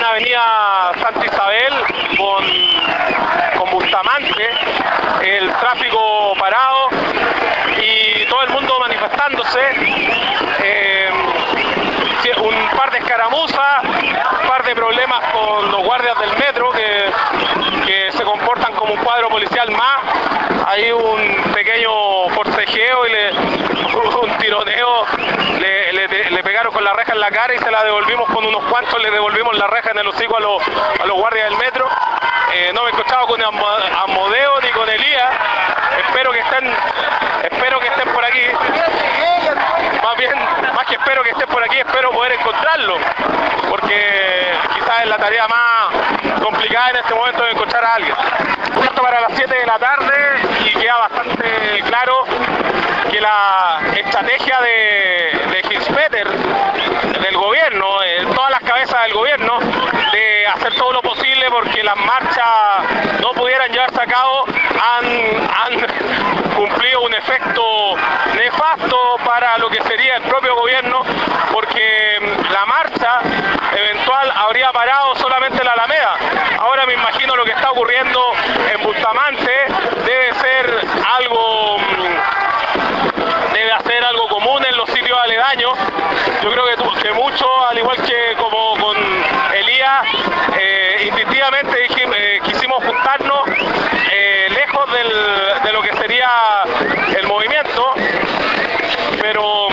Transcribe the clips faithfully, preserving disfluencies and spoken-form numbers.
en Avenida Santa Isabel con, con Bustamante, el tráfico parado y todo el mundo manifestándose. Eh, un par de escaramuzas, un par de problemas con los guardias del metro que, que se comportan como un cuadro policial más. Hay un pequeño forcejeo y le, un tironeo, le, le, le pegaron con la reja en la cara y se la devolvimos con unos cuantos, le devolvimos la reja en el hocico a los, a los guardias del metro. Eh, no me he escuchado con Amodeo ni con Elías, espero que estén, espero que estén por aquí. Más bien, más que espero que estén por aquí, espero poder encontrarlo, porque quizás es la tarea más complicada en este momento de encontrar a alguien. Esto para las siete de la tarde y queda bastante claro que la estrategia de, de Hinspeter, del gobierno, eh, todas las cabezas del gobierno, de hacer todo lo posible porque las marchas no pudieran llevarse a cabo, han, han cumplido un efecto nefasto para lo que sería el propio gobierno, porque la marcha eventual habría parado solamente la Alameda. Ahora me imagino lo que está ocurriendo en Bustamante debe ser algo, debe hacer algo común en los sitios aledaños. Yo creo que, que muchos, al igual que como con Elías, eh, instintivamente dijimos, eh, quisimos juntarnos eh, lejos del, de lo que sería el movimiento, pero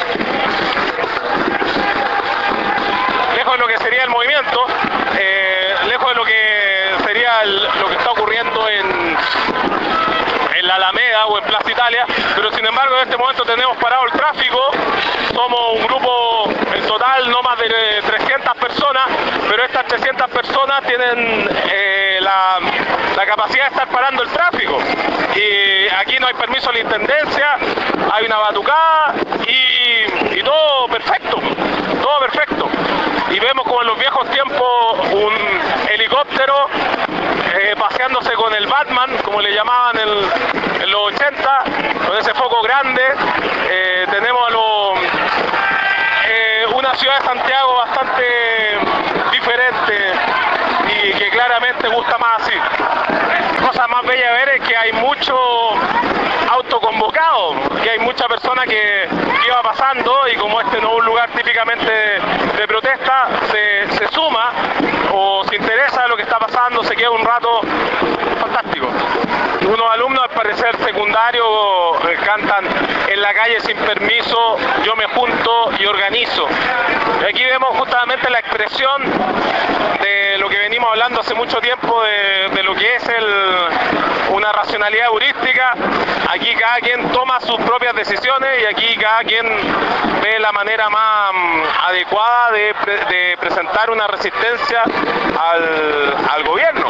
lejos de lo que sería el movimiento, eh, lejos de lo que sería el, lo que está ocurriendo en, en la Alameda o en Plaza Italia, pero sin embargo en este momento tenemos parado el tráfico. Somos un grupo en total no más de trescientas personas, pero estas trescientas personas tienen eh, la, la capacidad de estar parando el tráfico. Y aquí no hay permiso de la intendencia, hay una batucada y, y todo perfecto, todo perfecto. Y vemos como en los viejos tiempos un helicóptero eh, paseándose con el Batman, como le llamaban en, en los ochenta, con ese foco grande. Eh, tenemos a los, eh, una ciudad de Santiago bastante diferente y que claramente gusta más así. La cosa más bella de ver es que hay mucho autoconvocado, que hay mucha persona que, que iba pasando y como este no es un lugar típicamente de, de protesta, se, se suma o se interesa en lo que está pasando, se queda un rato fantástico. Unos alumnos, al parecer secundario, eh, cantan en la calle sin permiso, yo me junto y organizo. Y aquí vemos justamente la expresión de lo que venimos hablando hace mucho tiempo de, de lo que es el, una racionalidad heurística. Aquí cada quien toma sus propias decisiones y aquí cada quien ve la manera más um, adecuada de, de presentar una resistencia al, al gobierno.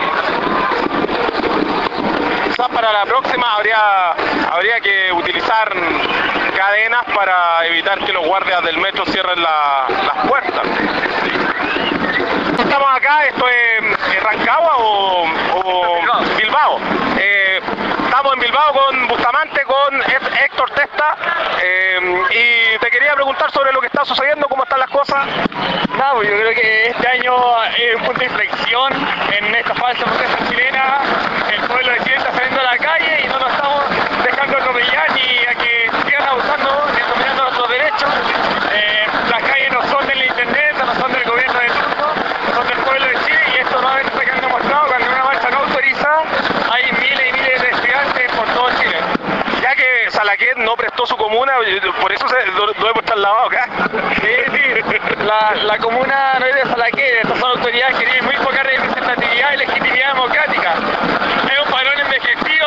Quizás para la próxima habría, habría que utilizar cadenas para evitar que los guardias del metro cierren la, las puertas. Estamos acá, esto es Rancagua o, o Bilbao. Eh, estamos en Bilbao con Bustamante, con Héctor Testa, eh, y te quería preguntar sobre lo que está sucediendo, cómo están las cosas. No, pues yo creo que este año es un punto de inflexión en esta falsa protesta chilena. El pueblo de Chile está saliendo a la calle y no nos estamos dejando atropellar ni a que sigan abusando ni atropellando nuestros derechos. Eh, las calles no son de la intendencia, no son del gobierno de turno, son del pueblo de Chile y esto nuevamente está quedando demostrado cuando en una marcha no autorizada hay miles y miles de estudiantes por todo Chile. Ya que Salaquet no prestó su comuna, por eso se, lo, lo hemos trasladado acá. Sí, sí, la, la comuna no es de Salaquet, estas son autoridades que tienen muy poca representatividad y legitimidad democrática. Es un padrón envejecido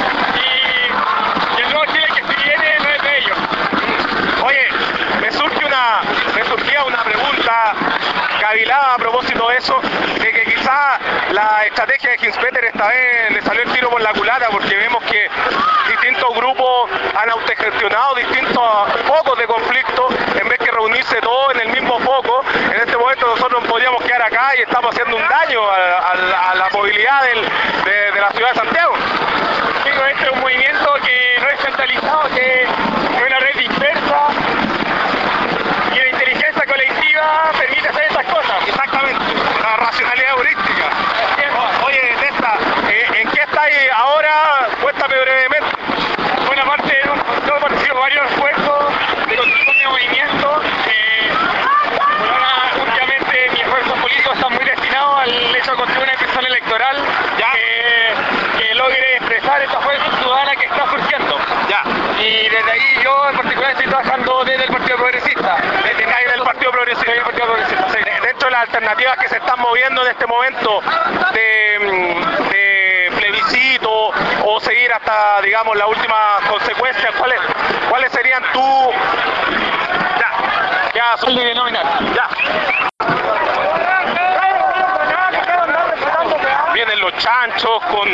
y, y el nuevo Chile que se viene no es de ellos. Oye, me surge una, me surgía una pregunta cavilada a propósito de eso, de que quizá la estrategia de Hinspeter esta vez le salió el tiro por la culata, porque vemos que distintos grupos han autogestionado distintos focos de conflicto, en vez que reunirse todos en el mismo foco. En este momento nosotros podríamos quedar acá y estamos haciendo un daño a, a, a la movilidad del, de, de la ciudad de Santiago. Digo, este es un movimiento que no es centralizado, que es una red dispersa y la inteligencia colectiva permite hacer estas cosas. Exactamente. La alternativas que se están moviendo en este momento de, de plebiscito o seguir hasta, digamos, las últimas consecuencias. ¿Cuáles, cuáles serían tu... Ya, ya, son de nominal. Ya. Vienen los chanchos con...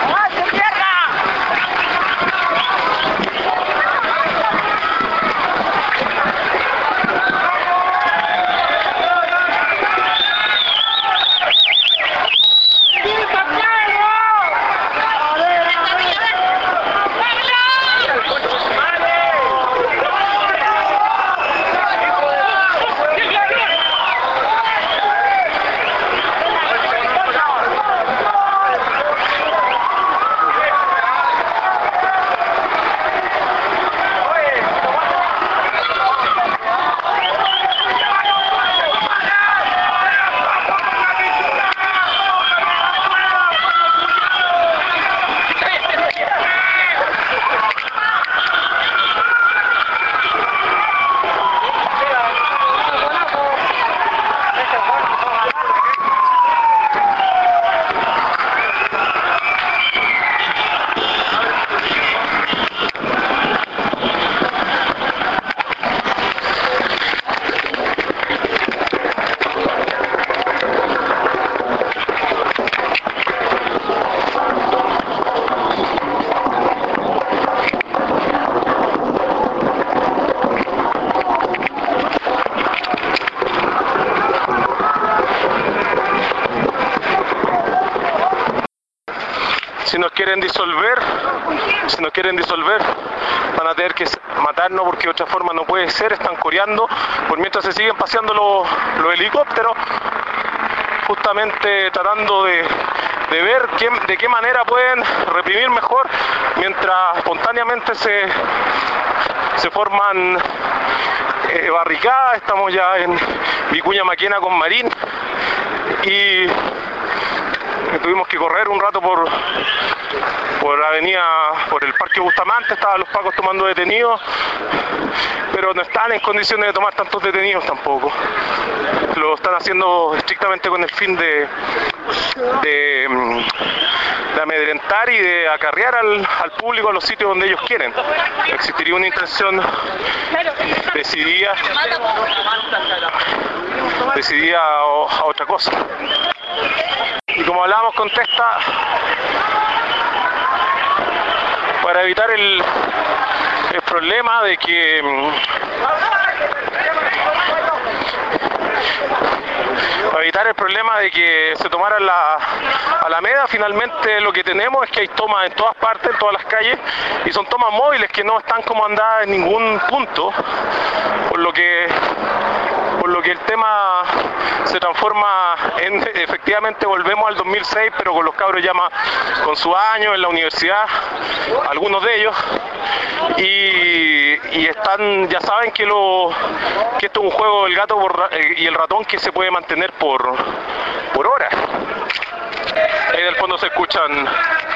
Si nos quieren disolver, si nos quieren disolver, van a tener que matarnos porque de otra forma no puede ser. Están coreando por mientras se siguen paseando los, los helicópteros, justamente tratando de, de ver qué, de qué manera pueden reprimir mejor, mientras espontáneamente se, se forman eh, barricadas. Estamos ya en Vicuña Maquena con Marín y tuvimos que correr un rato por por la avenida, por el Parque Bustamante. Estaban los pacos tomando detenidos, pero no están en condiciones de tomar tantos detenidos tampoco. Lo están haciendo estrictamente con el fin de de, de amedrentar y de acarrear al, al público a los sitios donde ellos quieren. Existiría una intención decidida decidida a, a otra cosa. Y como hablábamos con Testa, para evitar el, el problema de que para evitar el problema de que se tomara la Alameda, finalmente lo que tenemos es que hay tomas en todas partes, en todas las calles, y son tomas móviles que no están comandadas en ningún punto, por lo que por lo que el tema se transforma en, efectivamente volvemos al dos mil seis, pero con los cabros ya más, con sus años en la universidad, algunos de ellos, y, y están, ya saben que lo que esto es un juego del gato por, eh, y el ratón que se puede mantener por, por horas. Ahí del fondo se escuchan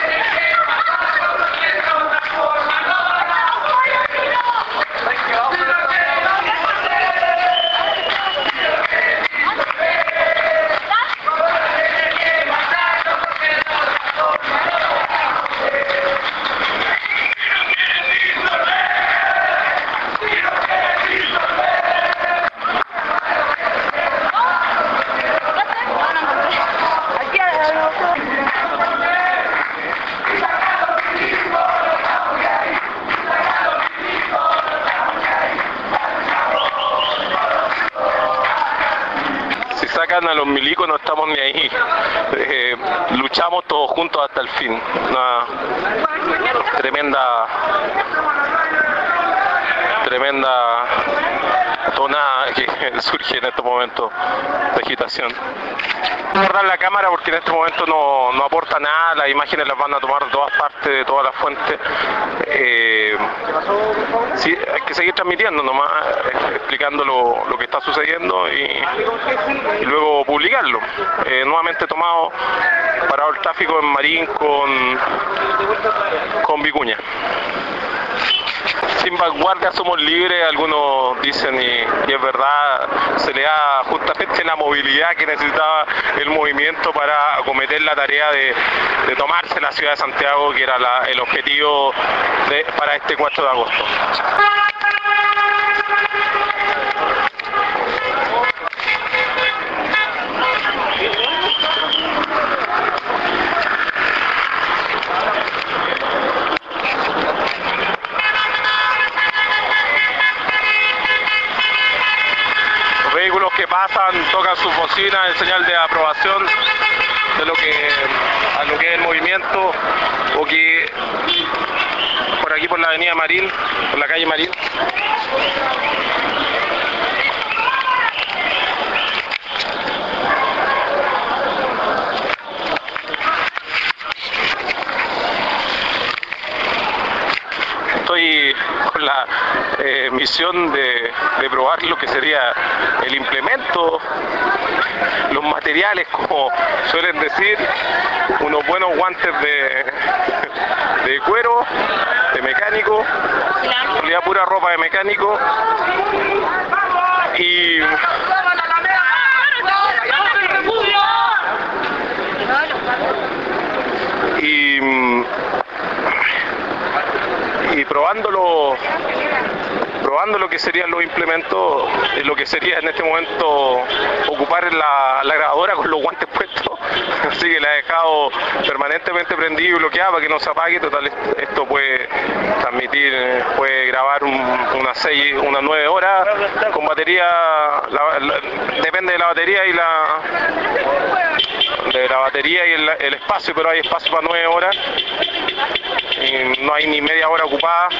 a los milicos, no estamos ni ahí, eh, luchamos todos juntos hasta el fin. Una tremenda tremenda zona que surge en estos momentos de agitación. Voy a guardar la cámara porque en este momento no, no aporta nada, las imágenes las van a tomar de todas partes, de todas las fuentes. Eh, sí, hay que seguir transmitiendo nomás, eh, explicando lo, lo que está sucediendo y, y luego publicarlo. Eh, nuevamente tomado, parado el tráfico en Marín con, con Vicuña. sin vanguardia somos libres, algunos dicen, y, y es verdad, se le da justamente la movilidad que necesitaba el movimiento para acometer la tarea de, de tomarse la ciudad de Santiago, que era la, el objetivo de, para este cuatro de agosto. Vehículos que pasan, tocan sus bocinas en señal de aprobación de lo que a lo que es el movimiento, o que por aquí por la avenida Marín, por la calle Marín. Estoy con la eh, misión de, de probar lo que sería el implemento, los materiales, como suelen decir, unos buenos guantes de, de cuero, de mecánico, en realidad pura ropa de mecánico, y y y probándolo probando lo que serían los implementos, lo que sería en este momento ocupar la, la grabadora con los guantes puestos, así que la he dejado permanentemente prendida y bloqueada para que no se apague. Total, esto puede transmitir, puede grabar un, unas seis, unas nueve horas con batería, la, la, depende de la batería y la de la batería y el, el espacio, pero hay espacio para nueve horas y no hay ni media hora ocupada.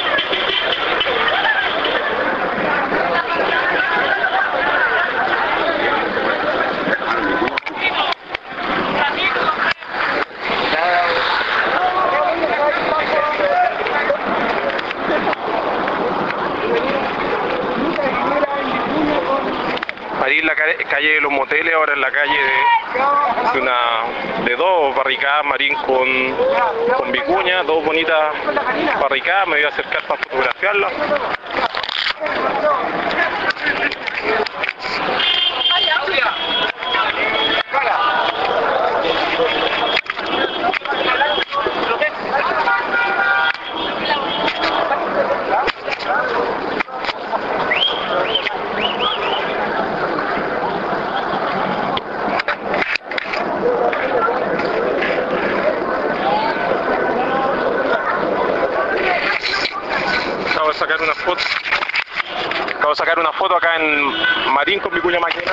Marín, la calle de los moteles, ahora en la calle de, de, una, de dos barricadas, Marín con, con Vicuña, dos bonitas barricadas, me voy a acercar para fotografiarlas. Acabo de sacar una foto. Acabo de sacar una foto acá en Marín con Vicuña Maquena.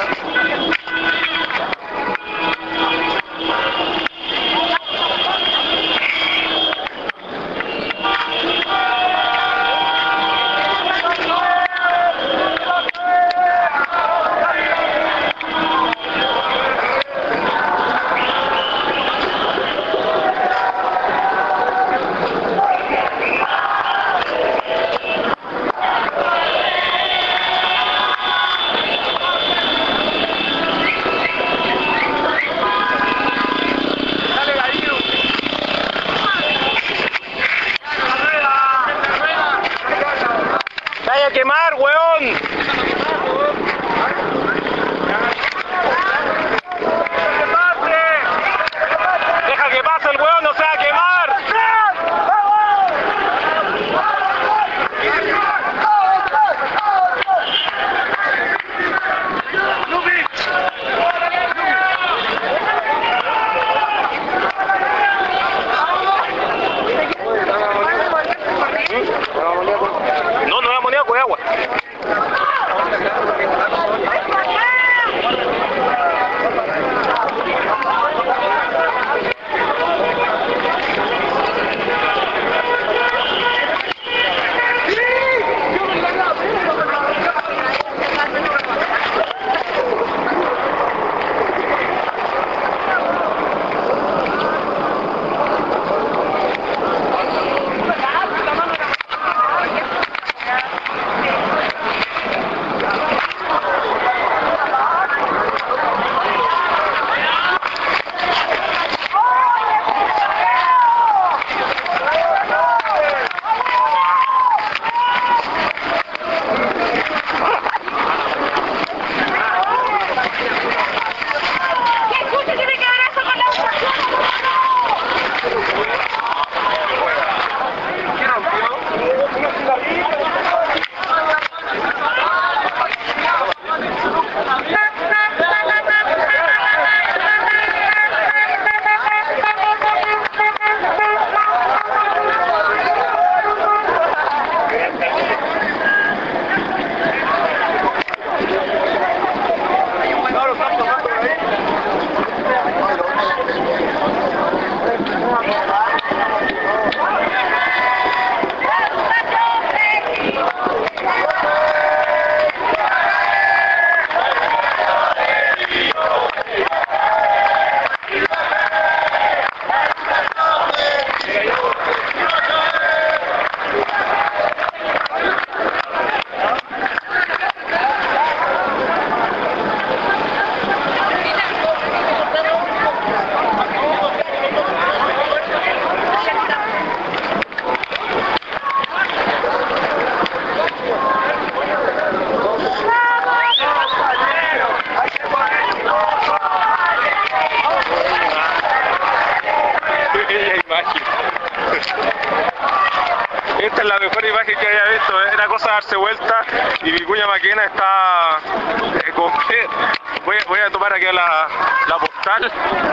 imagen que había visto, era cosa de darse vuelta y Vicuña Maquena está eh, con que voy, voy a tomar aquí la, la postal.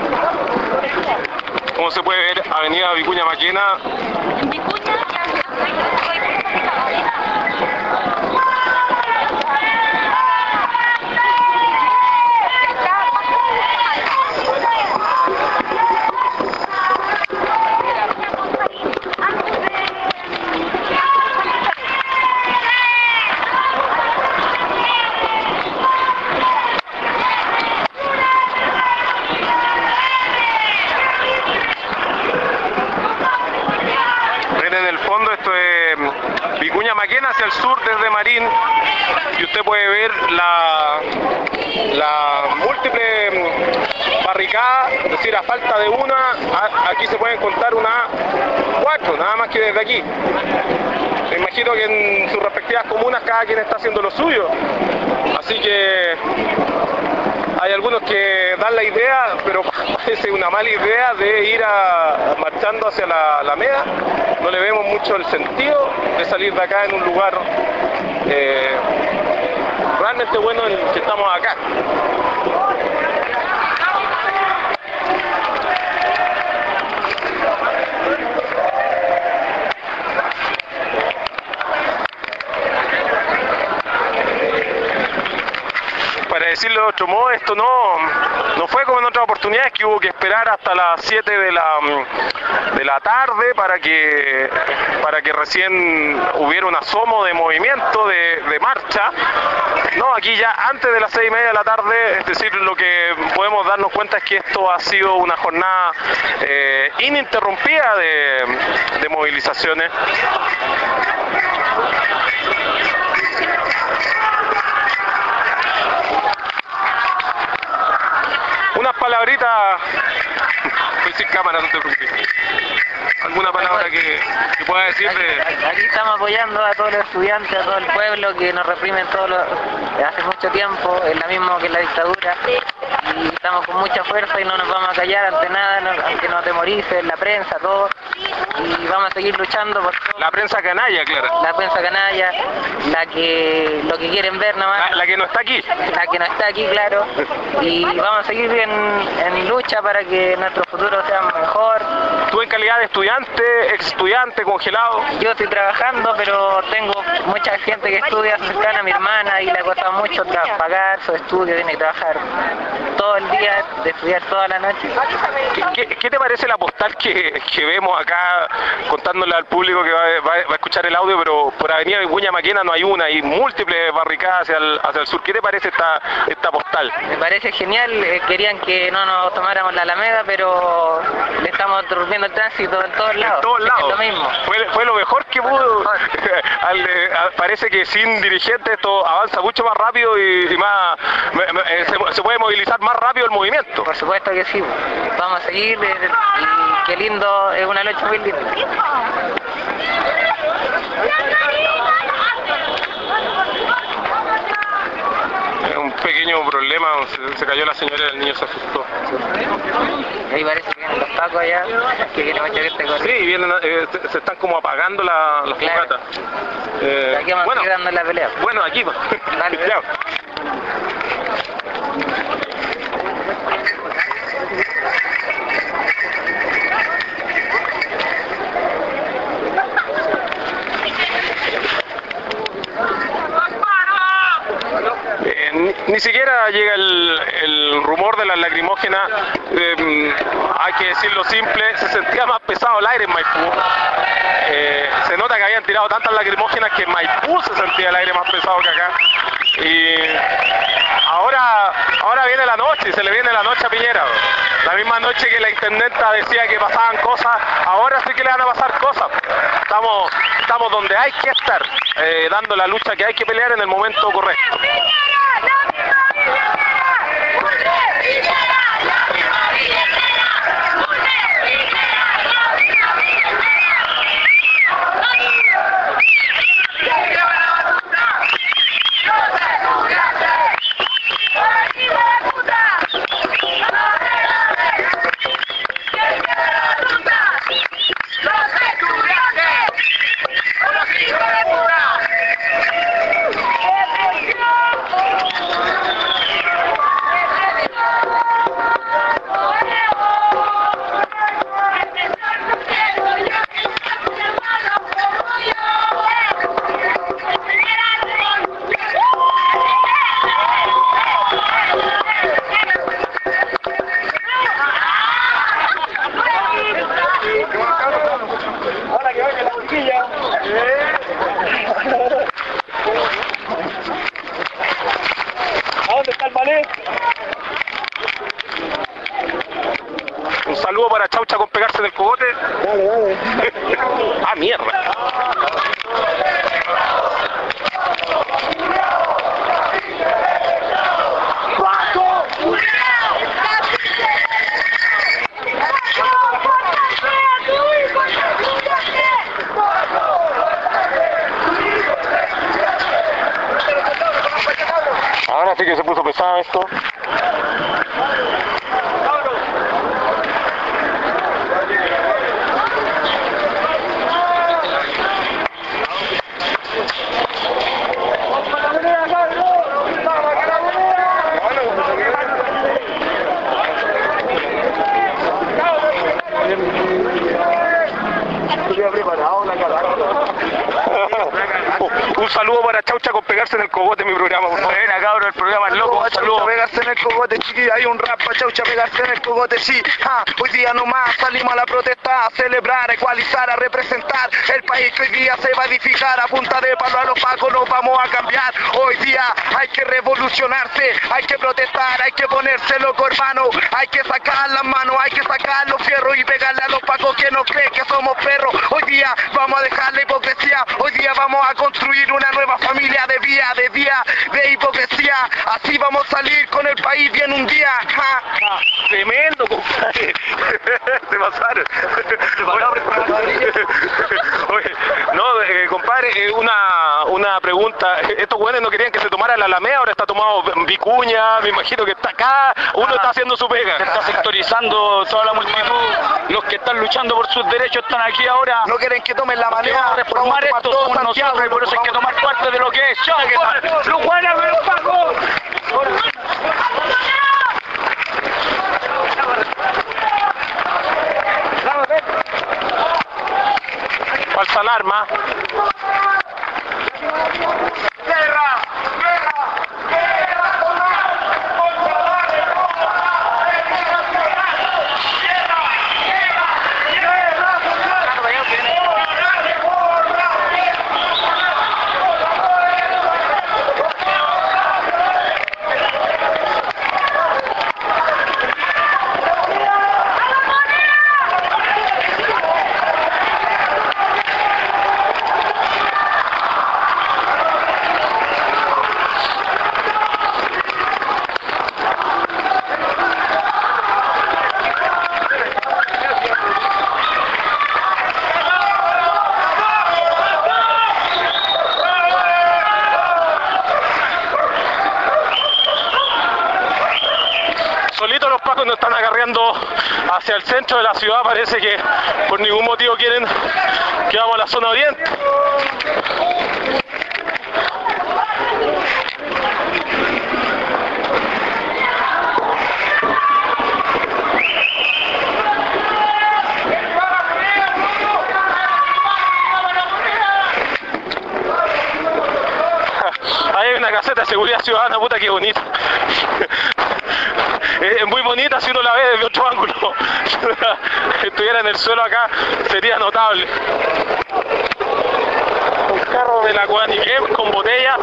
Como se puede ver, avenida Vicuña Maquena. En Vicuña, Vicuña Maquena hacia el sur desde Marín, y usted puede ver la, la múltiple barricada, es decir, a falta de una, a, aquí se pueden contar una cuatro, nada más que desde aquí. Me imagino que en sus respectivas comunas cada quien está haciendo lo suyo, así que hay algunos que dan la idea, pero parece una mala idea de ir a, marchando hacia la Alameda. No le vemos mucho el sentido de salir de acá en un lugar eh, realmente bueno en el que estamos acá. Para decirlo de otro modo, esto no, no fue como en otras oportunidades que hubo que esperar hasta las siete de la, de la tarde para que, para que recién hubiera un asomo de movimiento, de, de marcha. No, aquí ya antes de las seis y media de la tarde, es decir, lo que podemos darnos cuenta es que esto ha sido una jornada eh, ininterrumpida de, de movilizaciones. Unas palabritas, estoy sin cámara, no te preocupes. ¿Alguna palabra que, que pueda decir de...? Aquí, aquí estamos apoyando a todos los estudiantes, a todo el pueblo que nos reprimen todos los, hace mucho tiempo, es lo mismo que la dictadura, y estamos con mucha fuerza y no nos vamos a callar ante nada, no, aunque nos atemoricen, la prensa, todo, y vamos a seguir luchando por todo. La prensa canalla, claro. La prensa canalla, la que lo que quieren ver nada más. La, la que no está aquí. La que no está aquí, claro, y vamos a seguir en, en lucha para que nuestro futuro sea mejor. ¿Tú en calidad de estudiante, ex estudiante, congelado? Yo estoy trabajando, pero tengo mucha gente que estudia cercana a mi hermana y le ha costado mucho pagar su estudio, tiene que trabajar todo el día, de estudiar toda la noche. ¿Qué, qué, qué te parece la postal que, que vemos acá, contándole al público que va, va, va a escuchar el audio, pero por avenida Vicuña Maquena no hay una, hay múltiples barricadas hacia el, hacia el sur? ¿Qué te parece esta, esta postal? Me parece genial, eh, querían que no nos tomáramos la Alameda, pero le estamos durmiendo el tránsito en todos lados. En todos lados. Es lo mismo. Fue, fue lo mejor que pudo. al, al, parece que sin dirigentes esto avanza mucho más rápido y, y más me, me, se, se puede movilizar más rápido el movimiento. Por supuesto que sí. Vamos a seguir eh, y qué lindo, es una noche muy linda. Un pequeño problema, se, se cayó la señora y el niño se asustó. Ahí parece que vienen los tacos allá, que viene mucha gente corriendo. Sí, vienen, eh, se, se están como apagando la, las claro. fogatas. Eh, Aquí vamos bueno, a seguir dando la pelea. bueno, aquí. Dale. Chao. Ni, ni siquiera llega el, el rumor de las lacrimógenas, eh, hay que decirlo simple, se sentía más pesado el aire en Maipú. Eh, se nota que habían tirado tantas lacrimógenas que en Maipú se sentía el aire más pesado que acá. Y ahora, ahora viene la noche, y se le viene la noche a Piñera. La misma noche que la intendenta decía que pasaban cosas, ahora sí que le van a pasar cosas. Estamos, estamos donde hay que estar, eh, dando la lucha que hay que pelear en el momento correcto. ¡Los estudiantes! ¡Los hijos de Un saludo para Chaucha con pegarse en el cogote. Dale, dale. Ah, mierda. Ahora sí que se puso pesado esto. Un saludo para Chaucha con pegarse en el cogote, mi programa, por favor. Buena, cabrón, el programa es loco. Un saludo. Pegarse en el cogote, chiquillo, hay un rap pa' Chaucha, pegarse en el cogote, sí. Ah, hoy día nomás salimos a la protesta, a celebrar, a ecualizar, a representar el país que hoy día se va a edificar. A punta de palo a los pacos nos vamos a cambiar. Hoy día hay que revolucionarse, hay que protestar, hay que ponerse loco, hermano. Hay que sacar las manos, hay que sacar los fierros y pegarle a los pacos que no creen que somos perros. Hoy día vamos a dejar la hipocresía, hoy día vamos a construir una nueva familia de día, de día, de hipocresía. Así vamos a salir con el país bien un día. Ja, ja. Tremendo, compadre. Se pasaron. Oye, no, eh, compadre, eh, una, una pregunta. Estos güeyes no querían que se tomara la Alameda, ahora está tomado Vicuña, me imagino que está acá, uno está haciendo su pega. Se está sectorizando toda la multitud. Los que están luchando por sus derechos están aquí ahora. No quieren que tomen la Que manera. vamos a reformar esto, somos nosotros, y por eso hay que tomar parte de lo que es. ¡Ya, que tal! ¡Los buenos de los pacos! Falsa alarma. Solitos los pacos nos están agarreando hacia el centro de la ciudad, parece que por ningún motivo quieren que vamos a la zona oriente. Ahí hay una caseta de seguridad ciudadana, puta que bonita. Es muy bonita si uno la ve desde otro ángulo. Si estuviera en el suelo acá sería notable. Un carro de la Guaniquem con botella.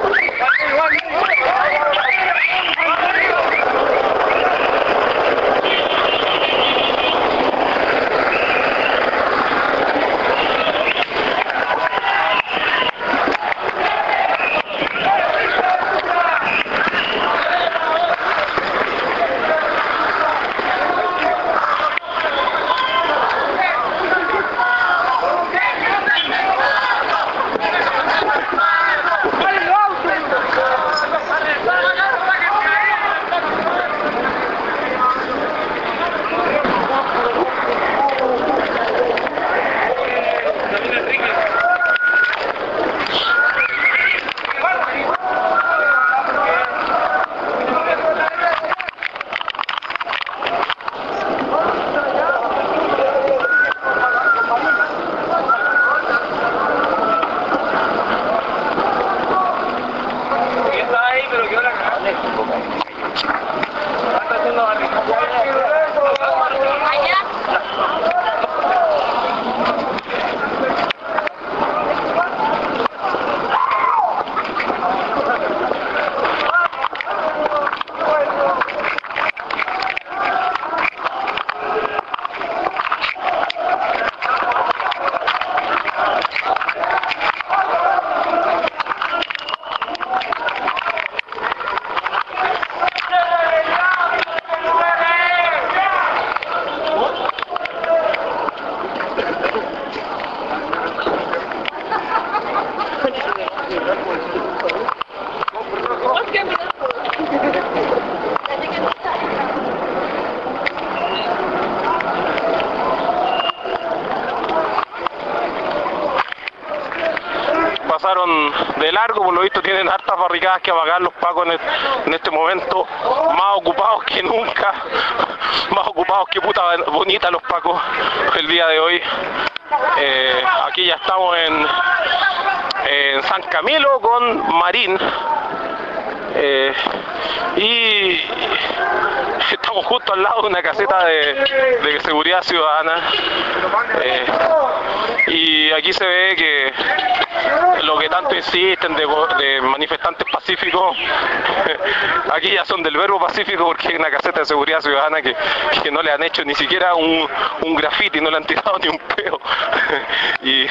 largo, por lo visto tienen hartas barricadas que apagar los pacos en, el, en este momento, más ocupados que nunca, más ocupados que puta bonita los pacos el día de hoy. Eh, aquí ya estamos en, en San Camilo con Marín. Eh, y estamos justo al lado de una caseta de, de seguridad ciudadana, eh, y aquí se ve que lo que tanto insisten de, de manifestantes pacíficos, aquí ya son del verbo pacífico, porque hay una caseta de seguridad ciudadana que, que no le han hecho ni siquiera un, un grafiti, no le han tirado ni un peo. Y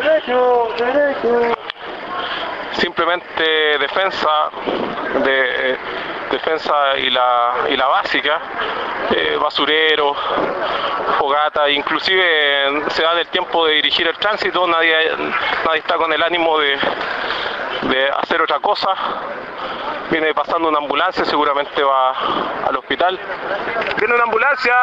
simplemente defensa de eh, defensa y la y la básica, eh, basurero, fogata, inclusive se da del tiempo de dirigir el tránsito, nadie nadie está con el ánimo de, de hacer otra cosa. Viene pasando una ambulancia, seguramente va al hospital. Viene una ambulancia.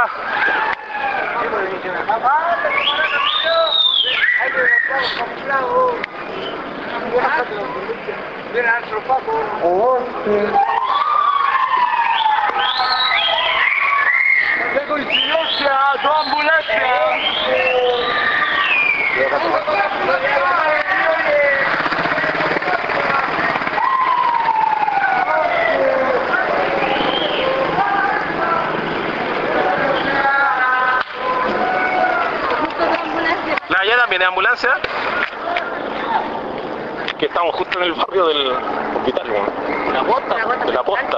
¡Qué coincidencia! ¡Dos ambulancias! ¿La allá también es ambulancia? Que estamos justo en el barrio del hospital, ¿no? ¿La posta? De la posta.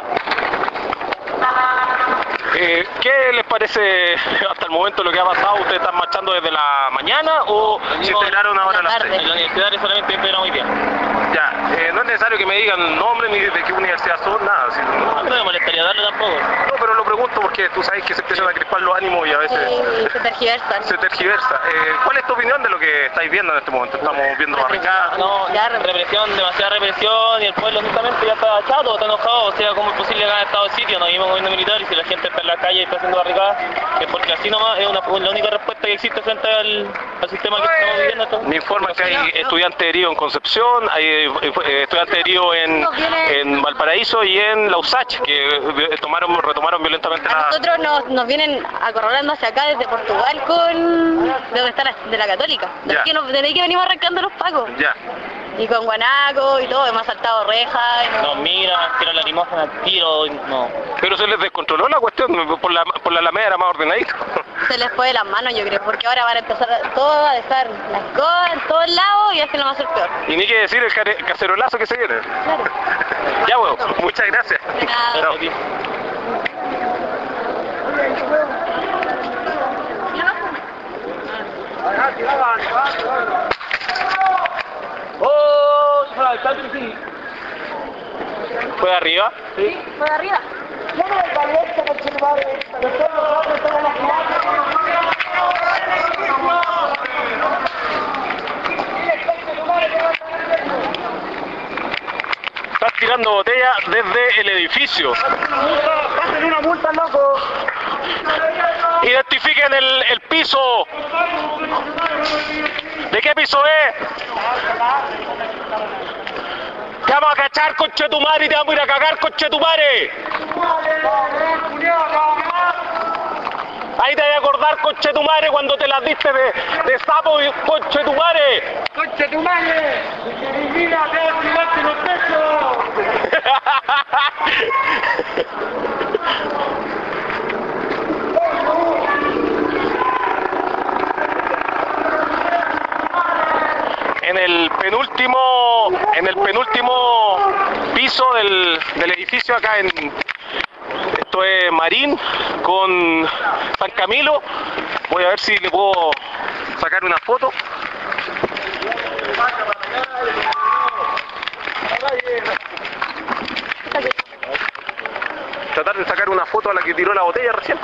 Eh, ¿Qué les parece hasta el momento lo que ha pasado? ¿Ustedes están marchando desde la mañana o se enteraron ahora a las seis? En la universidad solamente esperamos hoy día. Ya, eh, no es necesario que me digan nombre ni de qué universidad son, nada. Si no, No me molestaría darle tampoco. no, pero lo pregunto porque tú sabes que se empiezan a crispar los ánimos y a veces Sí, se tergiversan. se tergiversa. Eh, ¿Cuál es tu opinión de lo que estáis viendo en este momento? Estamos viendo barricadas. No, Ya, represión, demasiada represión, y el pueblo justamente ya está chato, está enojado. O sea, ¿cómo es posible que hagan estado de sitio? Nos vimos gobierno militar, y si la gente está en la calle y está haciendo barricadas, es porque así nomás es una, la única respuesta que existe frente al, al sistema que estamos viviendo. Esto. Me informan que hay estudiantes heridos en Concepción, hay eh, estudiantes heridos en, en Valparaíso y en Lausach, que eh, tomaron, retomaron violentamente A la... nosotros nos, nos vienen acorralando hacia acá desde Portugal con... de donde está la, de la Católica. Ya. Desde que, nos, desde que venimos arrancando los pacos. Ya. Y con guanaco y todo, hemos saltado rejas. y Nos miran, tiran lacrimógenas, tiro, no. Pero se les descontroló la cuestión, por la, por la Alameda era más ordenadito. Se les fue de las manos, yo creo, porque ahora van a empezar a, todo a dejar las cosas en todos lados y así no va a ser peor. Y ni que decir el care- cacerolazo que se viene. Claro. Ya, bueno, muchas gracias. De nada. Chao. ¡Oh! Sí. ¿Fue de arriba? Sí, fue de arriba. Estás tirando botellas desde el edificio. ¡Pasen una multa, loco! Identifiquen el, el piso. ¿De qué piso es? Te vamos a cachar, conchetumare, y te vamos a ir a cagar, conchetumare. Ahí te voy a acordar, conchetumare, cuando te las diste de, de sapo y conchetumare. ¡Conche tu madre! ¡Mira, te vas a tirarte los pechos! En el penúltimo, en el penúltimo piso del, del edificio acá en, esto es Marín con San Camilo. Voy a ver si le puedo sacar una foto. Tratar de sacar una foto a la que tiró la botella recién.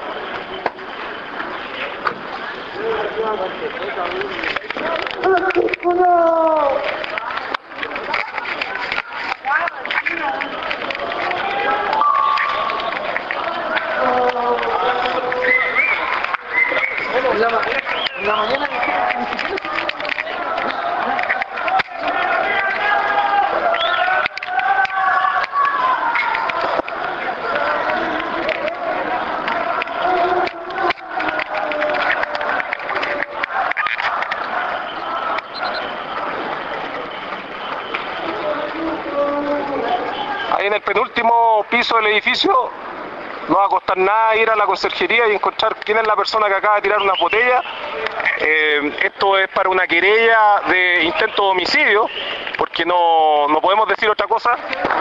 piso del edificio. No va a costar nada ir a la conserjería y encontrar quién es la persona que acaba de tirar unas botellas. Eh, esto es para una querella de intento de homicidio, porque no, no podemos decir otra cosa.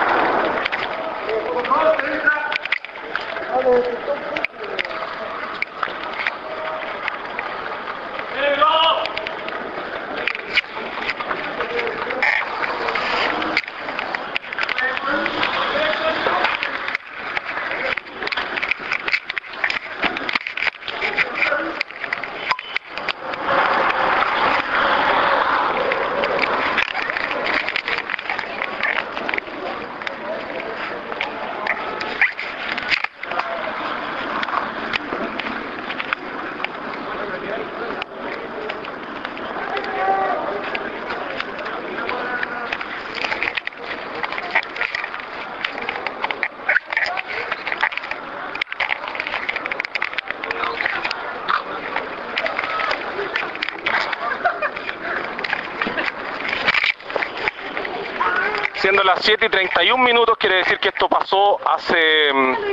Siendo las siete y treinta y un minutos, quiere decir que esto pasó hace,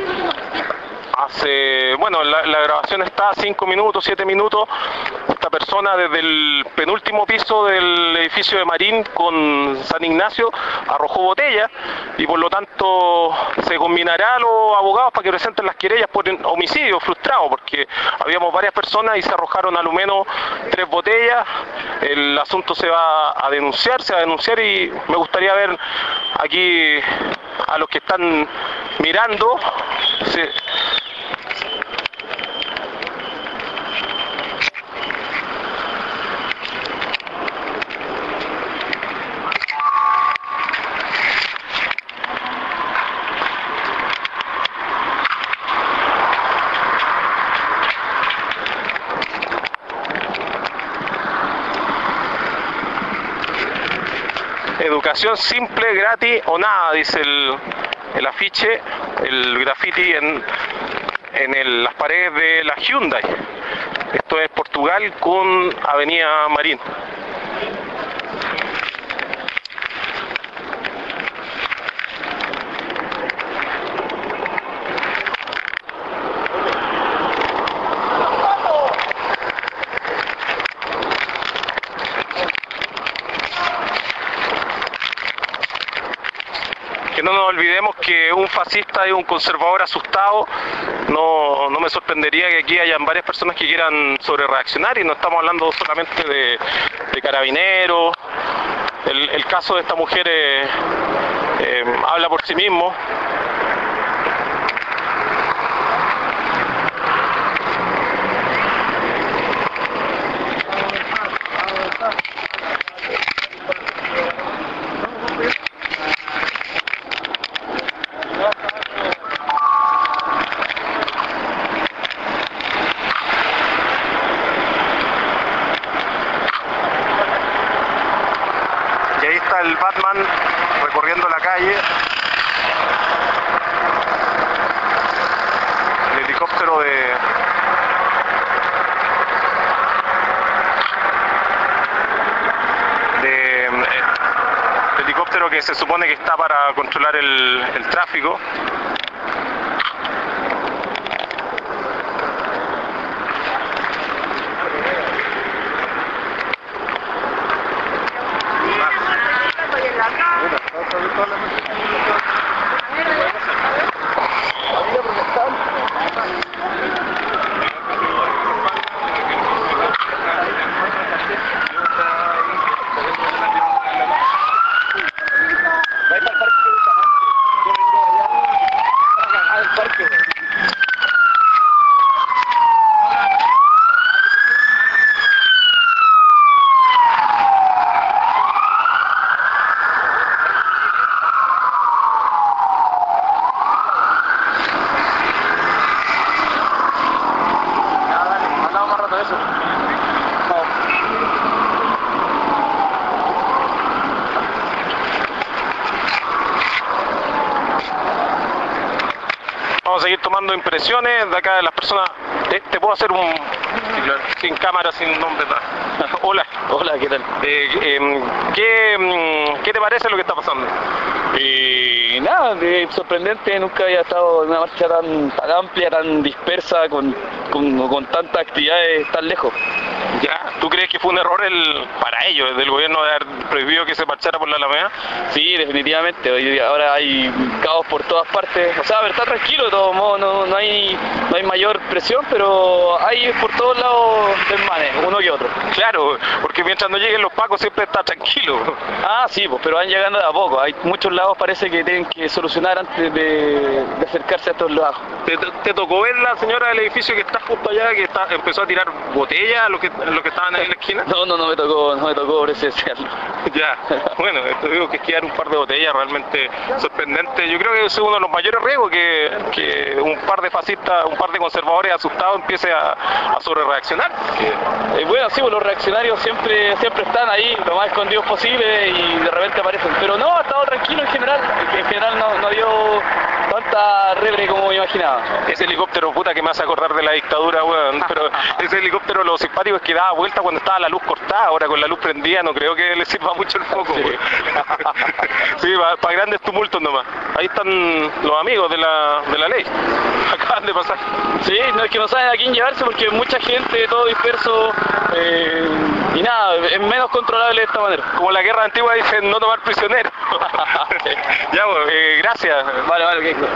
hace bueno, la, la grabación está a cinco minutos, siete minutos. Esta persona desde el penúltimo piso del edificio de Marín con San Ignacio arrojó botella y por lo tanto se combinará a los abogados para que presenten las querellas por homicidio frustrado, porque habíamos varias personas y se arrojaron al menos tres botellas. El asunto se va a denunciar, se va a denunciar y me gustaría ver aquí a los que están mirando. Se, Educación simple, gratis o nada, dice el, el afiche, el graffiti en, en el, las paredes de la Hyundai. Esto es Portugal con Avenida Marín. Que no nos olvidemos que un fascista es un conservador asustado. No, no me sorprendería que aquí hayan varias personas que quieran sobrereaccionar y no estamos hablando solamente de, de carabineros. El, el caso de esta mujer eh, eh, habla por sí mismo. El Batman recorriendo la calle, el helicóptero de de el helicóptero que se supone que está para controlar el, el tráfico. Vamos a seguir tomando impresiones de acá de las personas. ¿Te, te puedo hacer un... Sí, claro. Sin cámara, sin nombre, nada? Hola. Hola, ¿qué tal? Eh, eh, ¿qué, ¿Qué te parece lo que está pasando? Eh, Y nada, de sorprendente, nunca había estado en una marcha tan, tan amplia, tan dispersa, con, con, con tantas actividades tan lejos. Ya, ¿tú crees que fue un error el para ellos, del gobierno, de haber prohibido que se marchara por la Alameda? Sí, definitivamente. Hoy día, ahora hay caos por todas partes. O sea, a ver, está tranquilo de todos modos, no, no, hay, no hay mayor presión, pero hay por todos lados desmanes, uno que otro. Claro, porque mientras no lleguen los pacos siempre está tranquilo. Ah, sí, pues, pero van llegando de a poco. Hay muchos lados parece que tienen que solucionar antes de, de acercarse a estos lados. ¿Te, te tocó ver la señora del edificio que está justo allá, que está, empezó a tirar botellas a los que, a los que estaban ahí en la esquina? No, no, no me tocó, no me tocó presenciarlo. Ya, bueno, esto digo que es quedar un par de botellas realmente sorprendente. Yo creo que es uno de los mayores riesgos que, que un par de fascistas, un par de conservadores asustados empiece a, a sobre reaccionar. Eh, bueno, sí, pues los reaccionarios siempre, siempre están ahí, lo más escondidos posible y de repente aparecen. Pero no, ha estado tranquilo en general, en general no, no dio tanta rebre como me imaginaba. Ese helicóptero, puta, que me hace acordar de la dictadura, weón. Pero ese helicóptero, lo simpático es que daba vuelta cuando estaba la luz cortada. Ahora con la luz prendida no creo que le sirva mucho el foco, Sí, sí, para pa grandes tumultos nomás. Ahí están los amigos de la, de la ley. Acaban de pasar. Sí, no es que no saben a quién llevarse porque mucha gente, todo disperso, eh, y nada, es menos controlable de esta manera. Como la guerra antigua dicen, no tomar prisioneros. Ya, pues, eh, gracias. Vale, vale, ok.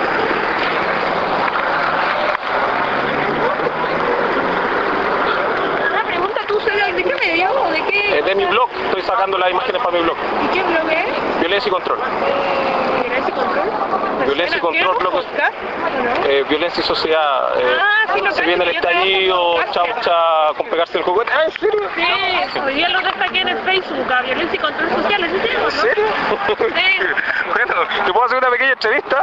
Una pregunta, ¿tú sabes de qué medio o de qué? Eh, de mi blog, estoy sacando las imágenes para mi blog. ¿Y qué blog es? Violencia y control. ¿Violencia y control? Violencia y control, blog. ¿Podcast? ¿O no? Eh, violencia y sociedad. Eh, Ah, sí, lo se cacho, viene el yo trabajo estallido, con chau, podcast. chau, con pegarse el juguete. Ah, ¿en serio? Sí, hoy día lo destaqué en el Facebook, a Violencia y Control Social, ¿es serio, no? ¿En serio? Sí. Bueno, ¿te puedo hacer una pequeña entrevista?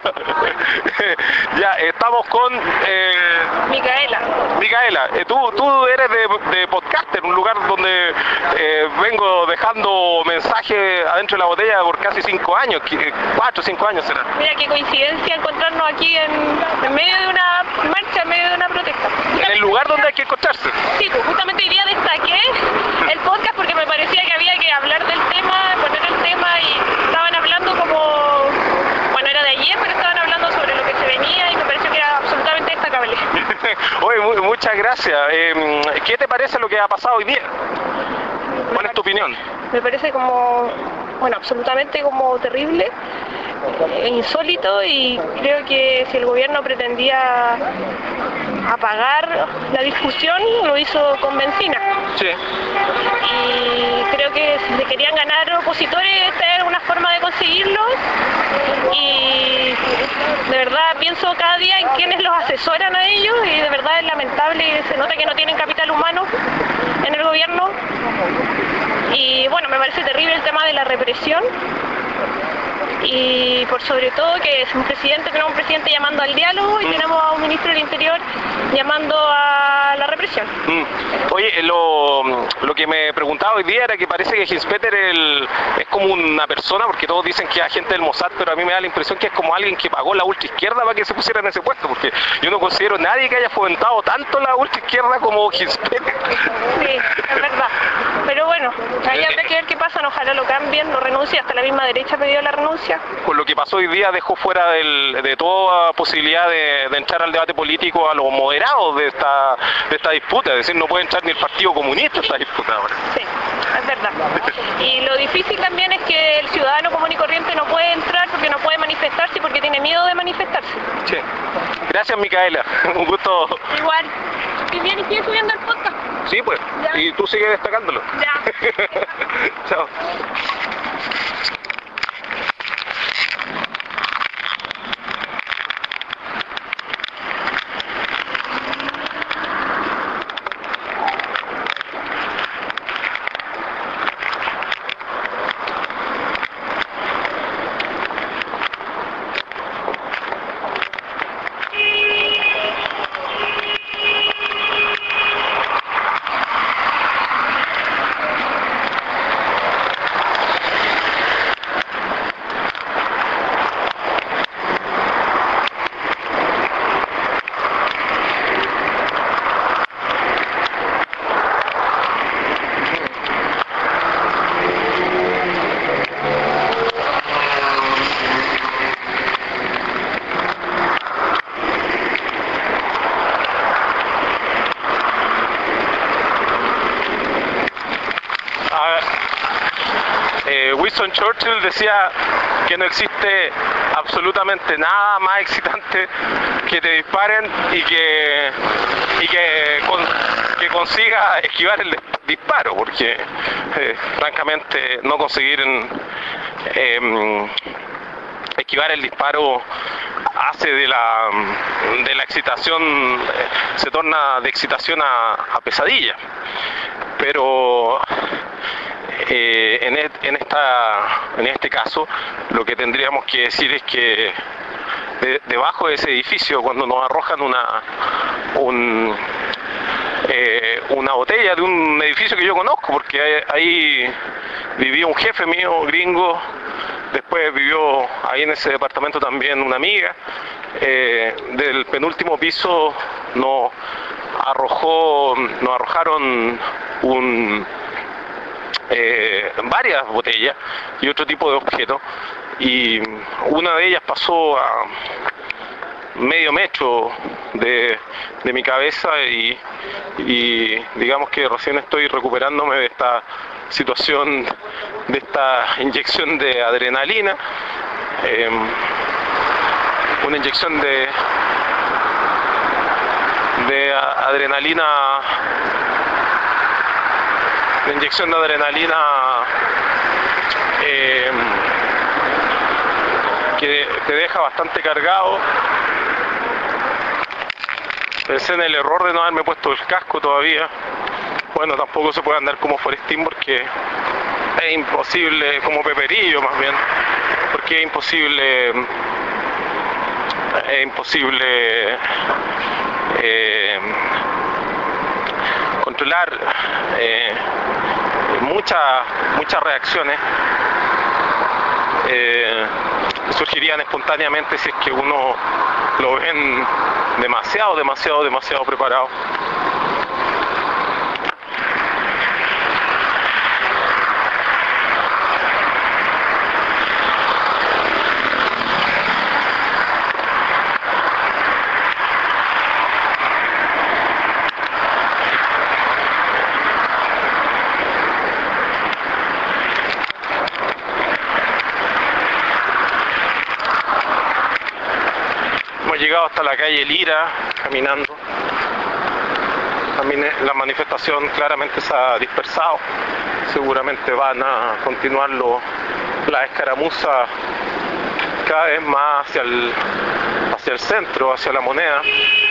Ya, estamos con eh, Micaela. Micaela. Eh, tú, tú eres de, de podcaster, un lugar donde eh, vengo dejando mensajes adentro de la botella por casi cinco años, que- cuatro o cinco años será. Mira qué coincidencia encontrarnos aquí en, en medio de una marcha, en medio de una protesta. En el lugar donde hay que encontrarse. Sí, pues justamente hoy día destaqué el podcast porque me parecía que había que hablar del tema, poner el tema y estaban hablando como, bueno, era de ayer, pero estaban hablando sobre lo que se venía y me pareció que era absolutamente destacable. Oye, mu- muchas gracias. Eh, ¿Qué te parece lo que ha pasado hoy día? ¿Cuál es tu opinión? Me parece como, bueno, absolutamente como terrible, e insólito y creo que si el gobierno pretendía apagar la discusión, lo hizo con benzina. Sí. Y creo que si se querían ganar opositores, esta era una forma de conseguirlo. Y de verdad pienso cada día en quienes los asesoran a ellos y de verdad es lamentable, se nota que no tienen capital humano en el gobierno. Y bueno, me parece terrible el tema de la represión. Y por sobre todo que es un presidente, tenemos un presidente llamando al diálogo y tenemos a un ministro del Interior llamando a la represión. Mm. Oye, lo, lo que me preguntaba hoy día era que parece que Hinspeter el, es como una persona, porque todos dicen que es agente del Mossad, pero a mí me da la impresión que es como alguien que pagó la ultraizquierda para que se pusiera en ese puesto, porque yo no considero nadie que haya fomentado tanto la ultraizquierda como Hinspeter. Sí, es verdad. Pero bueno, ahí habrá que ver qué pasa, ojalá lo cambien, lo renuncie, hasta la misma derecha pidió la renuncia. Con lo que pasó hoy día dejó fuera del, de toda posibilidad de, de entrar al debate político a los moderados de esta, de esta disputa, es decir, no puede entrar ni el Partido Comunista a esta disputa ahora. Sí, es verdad. Y lo difícil también es que el ciudadano común y corriente no puede entrar porque no puede manifestarse y porque tiene miedo de manifestarse. Sí. Gracias, Micaela, un gusto. Igual. Y bien, y sigue subiendo el podcast. Sí, pues, Ya. y tú sigues destacándolo. Ya. Chao. Winston Churchill decía que no existe absolutamente nada más excitante que te disparen y que, y que, con, que consiga esquivar el disparo, porque eh, francamente no conseguir eh, esquivar el disparo hace de la, de la excitación, eh, se torna de excitación a, a pesadilla. Pero eh, en, et, en, esta, en este caso lo que tendríamos que decir es que de, debajo de ese edificio, cuando nos arrojan una un, eh, una botella de un edificio que yo conozco, porque ahí vivía un jefe mío gringo, después vivió ahí en ese departamento también una amiga, eh, del penúltimo piso nos arrojó, nos arrojaron un, eh, varias botellas y otro tipo de objetos, y una de ellas pasó a medio metro de, de mi cabeza y, y digamos que recién estoy recuperándome de esta situación, de esta inyección de adrenalina, eh, una inyección de de adrenalina, la inyección de adrenalina eh, que te deja bastante cargado. Pensé en el error de no haberme puesto el casco todavía. Bueno, tampoco se puede andar como Forestín porque es imposible, como Peperillo más bien, porque es imposible, es imposible eh, controlar eh, muchas muchas reacciones. Eh, surgirían espontáneamente si es que uno lo ven demasiado, demasiado, demasiado preparado. Llegado hasta la calle Lira caminando. También la manifestación claramente se ha dispersado, seguramente van a continuarlo las escaramuzas cada vez más hacia el, hacia el centro, hacia la Moneda.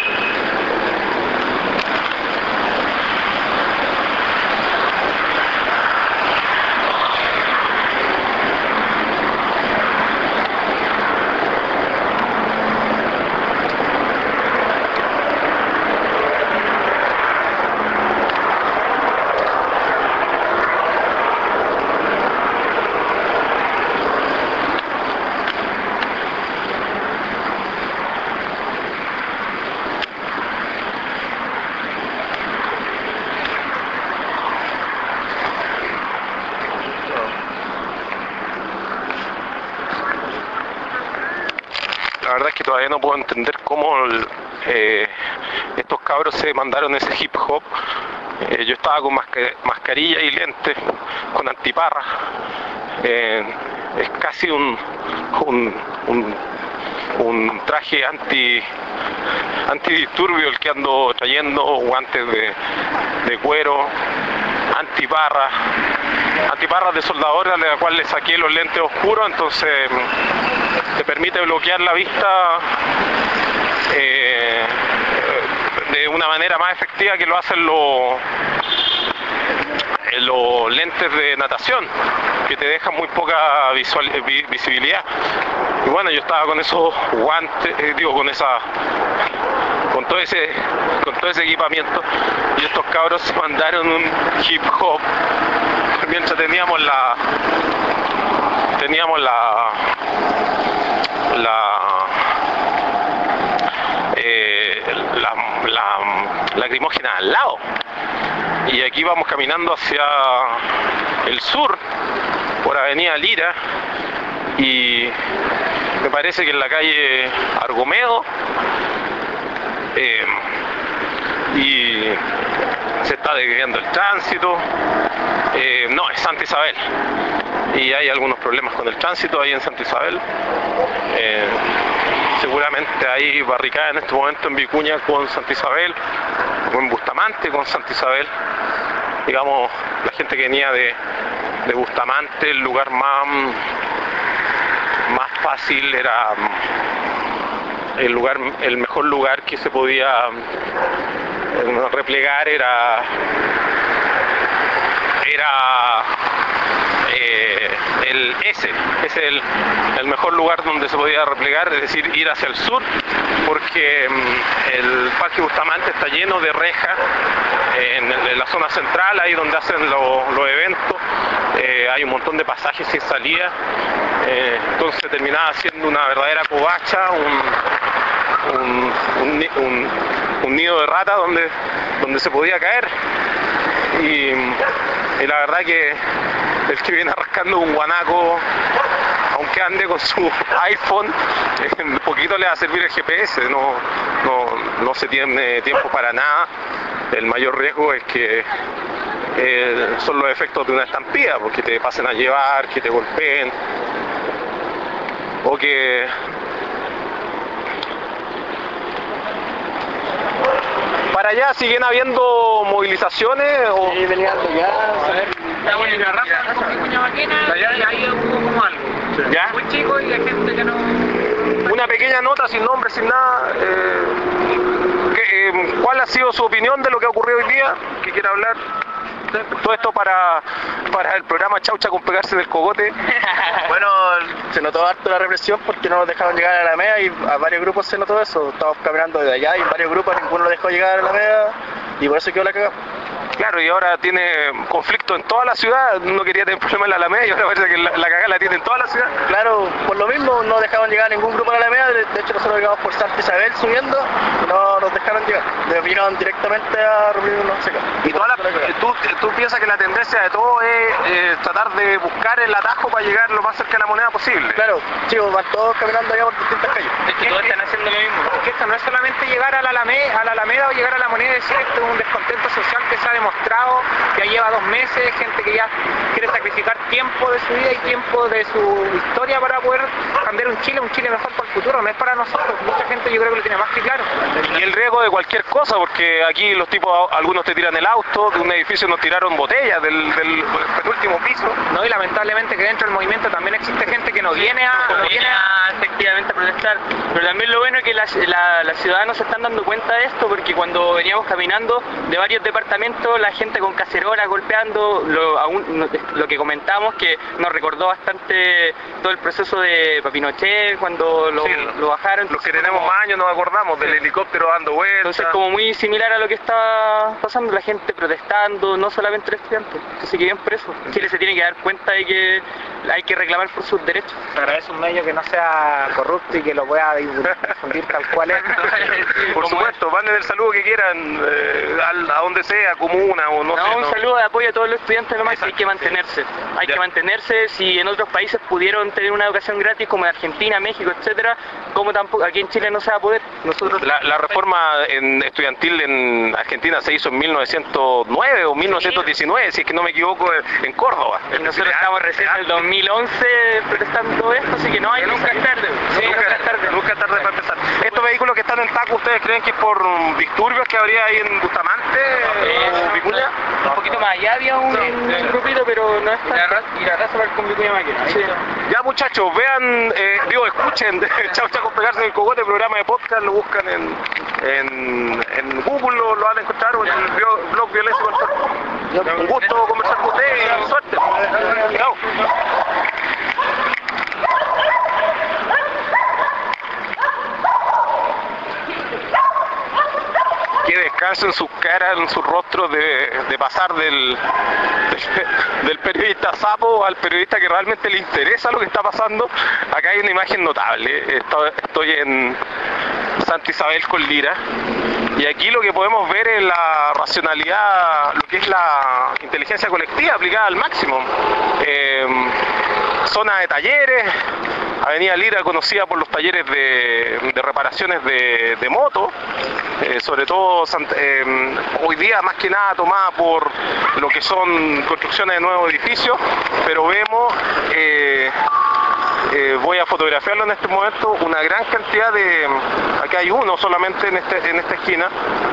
La verdad es que todavía no puedo entender cómo eh, estos cabros se mandaron ese hip hop. Eh, yo estaba con masca mascarilla y lentes, con antiparra. Eh, es casi un, un, un, un traje anti antidisturbio el que ando trayendo, guantes de, de cuero, antiparra, antiparras de soldadora, a la cual le saqué los lentes oscuros, entonces te permite bloquear la vista eh, de una manera más efectiva que lo hacen los, los lentes de natación, que te dejan muy poca visual, visibilidad. Y bueno, yo estaba con esos guantes, eh, digo, con esa, con todo ese, con todo ese equipamiento, y estos cabros se mandaron un hip hop mientras teníamos la, teníamos la, la, eh, la, la lacrimógena al lado. Y aquí vamos caminando hacia el sur, por Avenida Lira, y me parece que en la calle Argomedo, eh, y se está desviando el tránsito, eh, no, es Santa Isabel, y hay algunos problemas con el tránsito ahí en Santa Isabel. Eh, seguramente hay barricadas en este momento en Vicuña con Santa Isabel, o en Bustamante con Santa Isabel. Digamos, la gente que venía de, de Bustamante, el lugar más, más fácil era el lugar, el mejor lugar que se podía replegar era era eh, el S, es el, el mejor lugar donde se podía replegar, es decir, ir hacia el sur, porque mm, el Parque Bustamante está lleno de rejas en, en la zona central, ahí donde hacen lo, los eventos, eh, hay un montón de pasajes sin salida, eh, entonces terminaba siendo una verdadera covacha, un, un, un, un, un nido de rata donde, donde se podía caer. Y, y la verdad que el que viene arrancando un guanaco, aunque ande con su iPhone, un poquito le va a servir el G P S, no, no, no se tiene tiempo para nada. El mayor riesgo es que eh, son los efectos de una estampida, porque te pasen a llevar, que te golpeen, o que para allá siguen habiendo movilizaciones o Sí, venían ya, a ver, estamos en la raza con Vicuña Maquena y ahí hubo como algo. ¿Ya? Muy chico y hay gente que no. Una pequeña nota sin nombre, sin nada. Eh, que, eh, ¿Cuál ha sido su opinión de lo que ha ocurrido hoy día? ¿Qué quiere hablar? Todo esto para, para el programa Chaucha con pegarse del cogote. Bueno, se notó harto la represión porque no nos dejaron llegar a la Alameda y a varios grupos se notó eso. Estábamos caminando desde allá y en varios grupos ninguno nos dejó llegar a la Alameda y por eso quedó la cagada. Claro, y ahora tiene conflicto en toda la ciudad, no quería tener problema en la Alameda y ahora parece que la, la cagada la tiene en toda la ciudad. Claro, por lo mismo no dejaban llegar a ningún grupo a la Alameda, de, de hecho nosotros llegamos por Santa Isabel subiendo y no nos dejaron llegar, nos vinieron directamente a reunirnos acá. Y toda la, ¿tú, ¿Tú piensas que la tendencia de todo es eh, tratar de buscar el atajo para llegar lo más cerca de la moneda posible? Claro, chicos, van todos caminando allá por distintas calles. Es que todos están haciendo lo mismo. Es que esto no es solamente llegar a la Alameda, a la Alameda o llegar a la moneda, es esto es un descontento social que se ha demostrado, ya lleva dos meses, gente que ya quiere sacrificar tiempo de su vida y tiempo de su historia para poder cambiar un Chile, un Chile mejor para el futuro, no es para nosotros, mucha gente yo creo que lo tiene más que claro. Y el riesgo de cualquier cosa, porque aquí los tipos, algunos te tiran el auto, de un edificio nos tiraron botellas del, del penúltimo piso. No, y lamentablemente que dentro del movimiento también existe gente que no viene a, no viene a efectivamente a protestar, pero también lo bueno es que las la, la ciudadanos se están dando cuenta de esto, porque cuando veníamos caminando de varios departamentos, la gente con cacerola golpeando, lo, aún, lo que comentamos que nos recordó bastante todo el proceso de Pinochet cuando lo, sí, lo bajaron. Los que tenemos más años nos acordamos del helicóptero dando vueltas. Entonces como muy similar a lo que está pasando, la gente protestando, no solamente los estudiantes, entonces que bien por eso. Chile se tiene que dar cuenta de que hay que reclamar por sus derechos. Se agradece un medio que no sea corrupto y que lo pueda difundir tal cual es. Por supuesto, manden el saludo que quieran, eh, a, a donde sea, comuna o no, no sé. Un no. saludo de apoyo a todos los estudiantes nomás, Exacto. hay que mantenerse. Hay Ya. que mantenerse, si en otros países pudieron tener una educación gratis como en Argentina, México, etcétera, como tampoco aquí en Chile no se va a poder. Nosotros La, la reforma en estudiantil en Argentina se hizo en mil novecientos nueve o mil novecientos diecinueve, si es que no me equivoco, en Córdoba. Y nosotros estamos recién en el dos mil once protestando esto, así que no hay nunca es tarde. Sí, nunca, nunca es tarde. Nunca es tarde para empezar. ¿Estos vehículos que están en Taco, ustedes creen que es por um, disturbios que habría ahí en Bustamante Eh, o Vicuña? Un poquito más allá había un, un grupito, pero no es tan... Y la raza para con Vicuña Maquena. Sí. Ya muchachos, vean, eh, digo, escuchen Chau Chau con pegarse en el cogote, programa de podcast, lo buscan en, en, en Google, lo, lo van a encontrar, o en el bio- blog Violencia Contra. Un gusto conversar con ustedes y suerte. Chao. Que descansen sus caras, en sus rostros de, de pasar del, del, del periodista sapo al periodista que realmente le interesa lo que está pasando. Acá hay una imagen notable. Estoy, estoy en Santa Isabel con Lira y aquí lo que podemos ver es la racionalidad, lo que es la inteligencia colectiva aplicada al máximo. Eh, zona de talleres, Avenida Lira, conocida por los talleres de, de reparaciones de, de moto, eh, sobre todo eh, hoy día más que nada tomada por lo que son construcciones de nuevos edificios, pero vemos, eh, eh, voy a fotografiarlo en este momento, una gran cantidad de, acá hay uno solamente en, este, en esta esquina,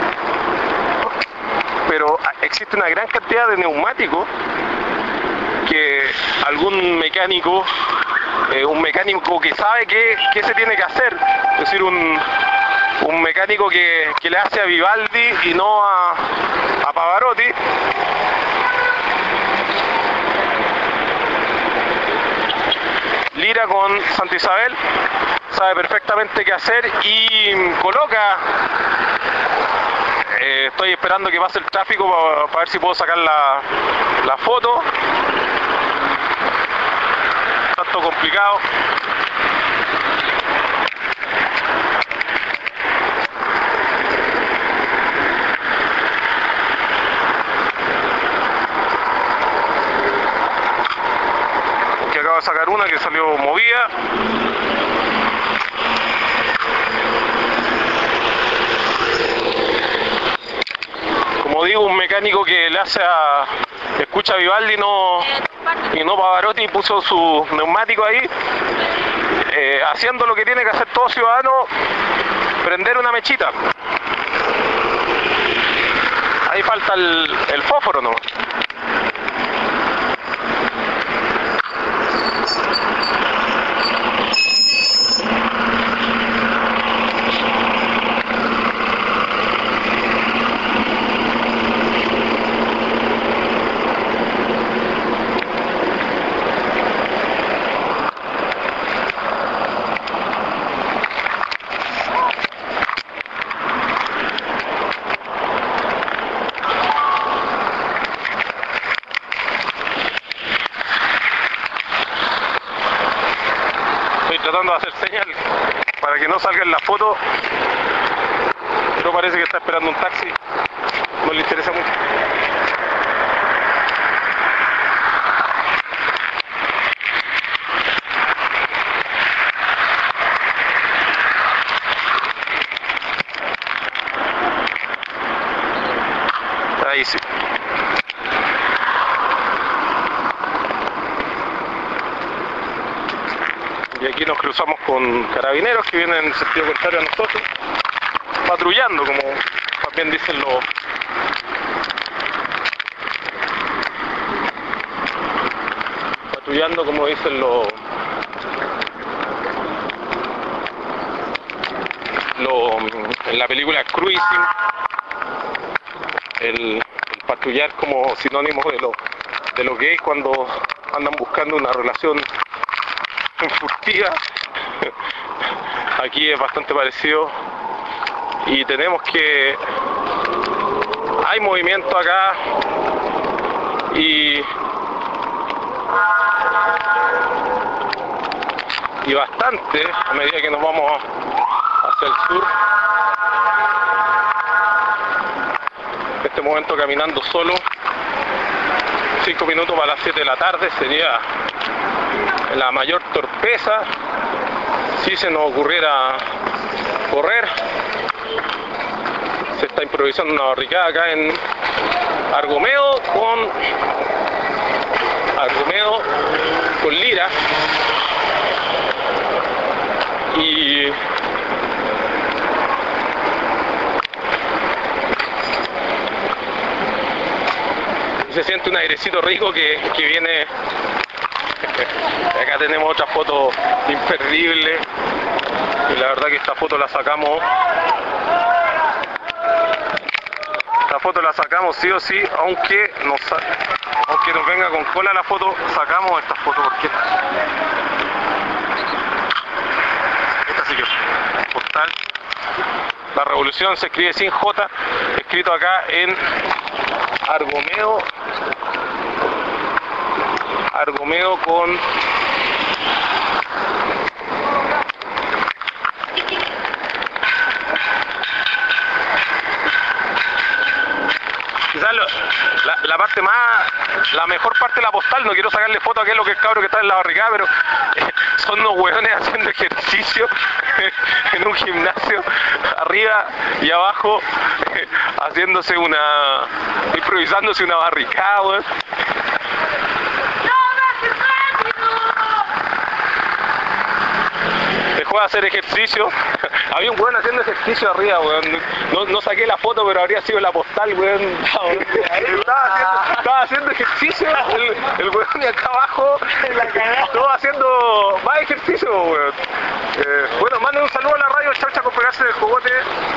pero existe una gran cantidad de neumáticos que algún mecánico, eh, un mecánico que sabe qué, qué se tiene que hacer, es decir, un, un mecánico que, que le hace a Vivaldi y no a, a Pavarotti. Lira con Santa Isabel sabe perfectamente qué hacer y coloca. Eh, estoy esperando que pase el tráfico para, para ver si puedo sacar la, la foto. Tanto complicado. Aquí acabo de sacar una que salió movida. Como digo, un mecánico que le hace a... escucha a Vivaldi no, y no Pavarotti, puso su neumático ahí, eh, haciendo lo que tiene que hacer todo ciudadano, prender una mechita. Ahí falta el, el fósforo, ¿no? Tratando de hacer señal para que no salga en la foto, pero parece que está esperando un taxi, no le interesa mucho. Ahí sí. Y aquí nos cruzamos con carabineros que vienen en sentido contrario a nosotros, patrullando, como también dicen los... patrullando, como dicen los... los en la película Cruising, el, el patrullar como sinónimo de los de los gays cuando andan buscando una relación furtiva. Aquí es bastante parecido y tenemos que hay movimiento acá y y bastante a medida que nos vamos hacia el sur. En este momento caminando solo, cinco minutos para las siete de la tarde sería la mayor torpeza si se nos ocurriera correr. Se está improvisando una barricada acá en Argomeo con Argomeo con Lira y se siente un airecito rico que, que viene. Acá tenemos otra foto imperdible y la verdad que esta foto la sacamos esta foto la sacamos sí o sí, aunque nos, aunque nos venga con cola la foto, sacamos esta foto porque esta sí que es postal. La revolución se escribe sin J, escrito acá en Argomeo Argomeo con ¿sabes lo- la, la parte más, la mejor parte de la postal, no quiero sacarle foto a aquel lo que es cabro que está en la barricada, pero eh, son unos hueones haciendo ejercicio en un gimnasio, arriba y abajo, eh, haciéndose una, improvisándose una barricada, weón. Dejó de hacer ejercicio. Había un weón haciendo ejercicio arriba, weón. No, no saqué la foto, pero habría sido la postal, weón. Estaba haciendo, estaba haciendo ejercicio, el, el weón de acá abajo. Estaba haciendo más ejercicio, weón. Eh, bueno, manden un saludo a la radio Chaucha con pegarse del cogote.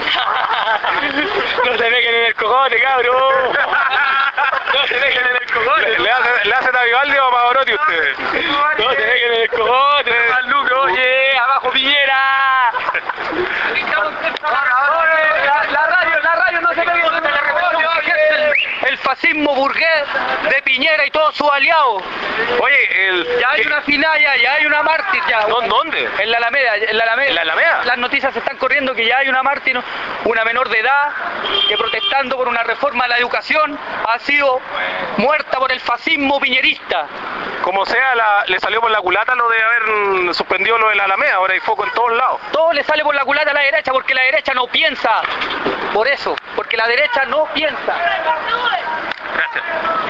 No se dejen en el cogote, cabrón. No se dejen en el cogote. ¿Le, le hace, le hacen a Vivaldi o a Pavarotti ustedes? No se dejen en el cogote. Al núcleo, oye, abajo Piñera. La, la radio, la radio no se ve bien de la represión que ejerce el fascismo burgués de Piñera y todos sus aliados. Oye, el... Ya hay ¿qué? una finalla, ya hay una mártir ya. ¿Dó- ¿Dónde? En la Alameda, en la Alameda. ¿En la Alameda? Las noticias se están corriendo que ya hay una mártir, una menor de edad, que protestando por una reforma a la educación ha sido muerta por el fascismo piñerista. Como sea, la- le salió por la culata lo de haber suspendido lo de la Alameda, ahora hay foco en todos lados. Todo le sale por la culata a la derecha porque la derecha no piensa. Por eso, porque la derecha no piensa. Gracias.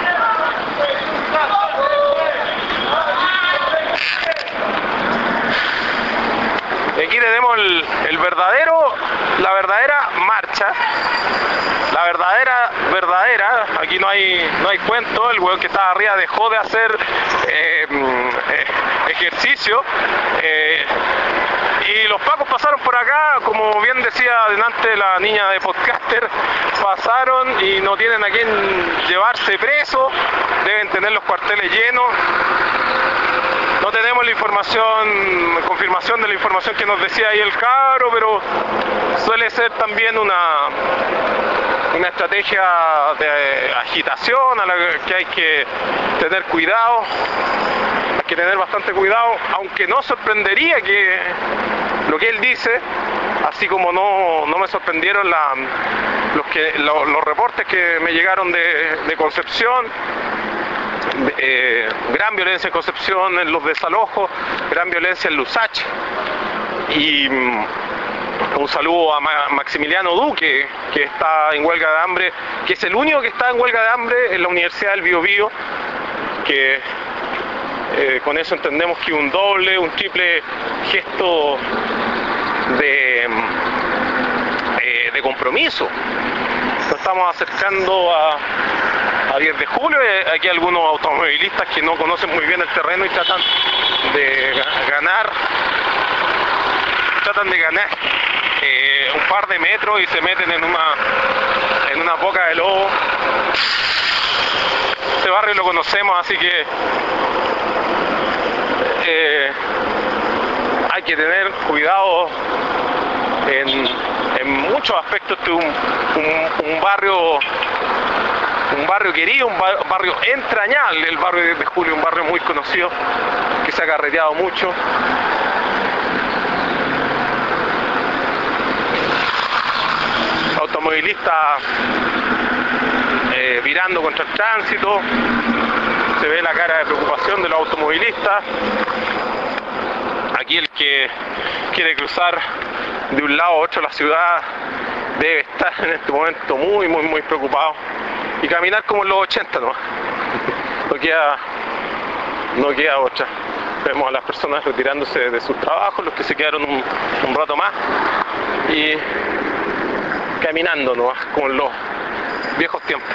Y aquí tenemos el, el verdadero, la verdadera marcha, la verdadera, verdadera, aquí no hay, no hay cuento, el weón que estaba arriba dejó de hacer eh, eh, ejercicio, eh, y los pacos pasaron por acá, como bien decía delante la niña de podcaster, pasaron y no tienen a quién llevarse preso, deben tener los cuarteles llenos. No tenemos la información, confirmación de la información que nos decía ahí el cabro, pero suele ser también una, una estrategia de agitación a la que hay que tener cuidado, hay que tener bastante cuidado, aunque no sorprendería que lo que él dice, así como no, no me sorprendieron la, los, que, lo, los reportes que me llegaron de, de Concepción. Eh, gran violencia en Concepción, en los desalojos, gran violencia en Lusach, y mm, un saludo a Ma- Maximiliano Duque, que está en huelga de hambre, que es el único que está en huelga de hambre en la Universidad del Biobío, que eh, con eso entendemos que un doble, un triple gesto de, eh, de compromiso. Nos estamos acercando a a diez de julio, aquí hay algunos automovilistas que no conocen muy bien el terreno y tratan de ga- ganar, tratan de ganar eh, un par de metros y se meten en una, en una boca de lobo. Este barrio lo conocemos, así que eh, hay que tener cuidado en, en muchos aspectos. Este es un, un, un barrio un barrio querido, un bar- barrio entrañable, el barrio diez de julio, un barrio muy conocido, que se ha carreteado mucho. Automovilistas eh, virando contra el tránsito, se ve la cara de preocupación de los automovilistas. Aquí el que quiere cruzar de un lado a otro la ciudad debe estar en este momento muy, muy, muy preocupado. Y caminar como en los ochenta, ¿no? No queda, no queda otra. Vemos a las personas retirándose de sus trabajos, los que se quedaron un, un rato más, y caminando, ¿no? Como en los viejos tiempos.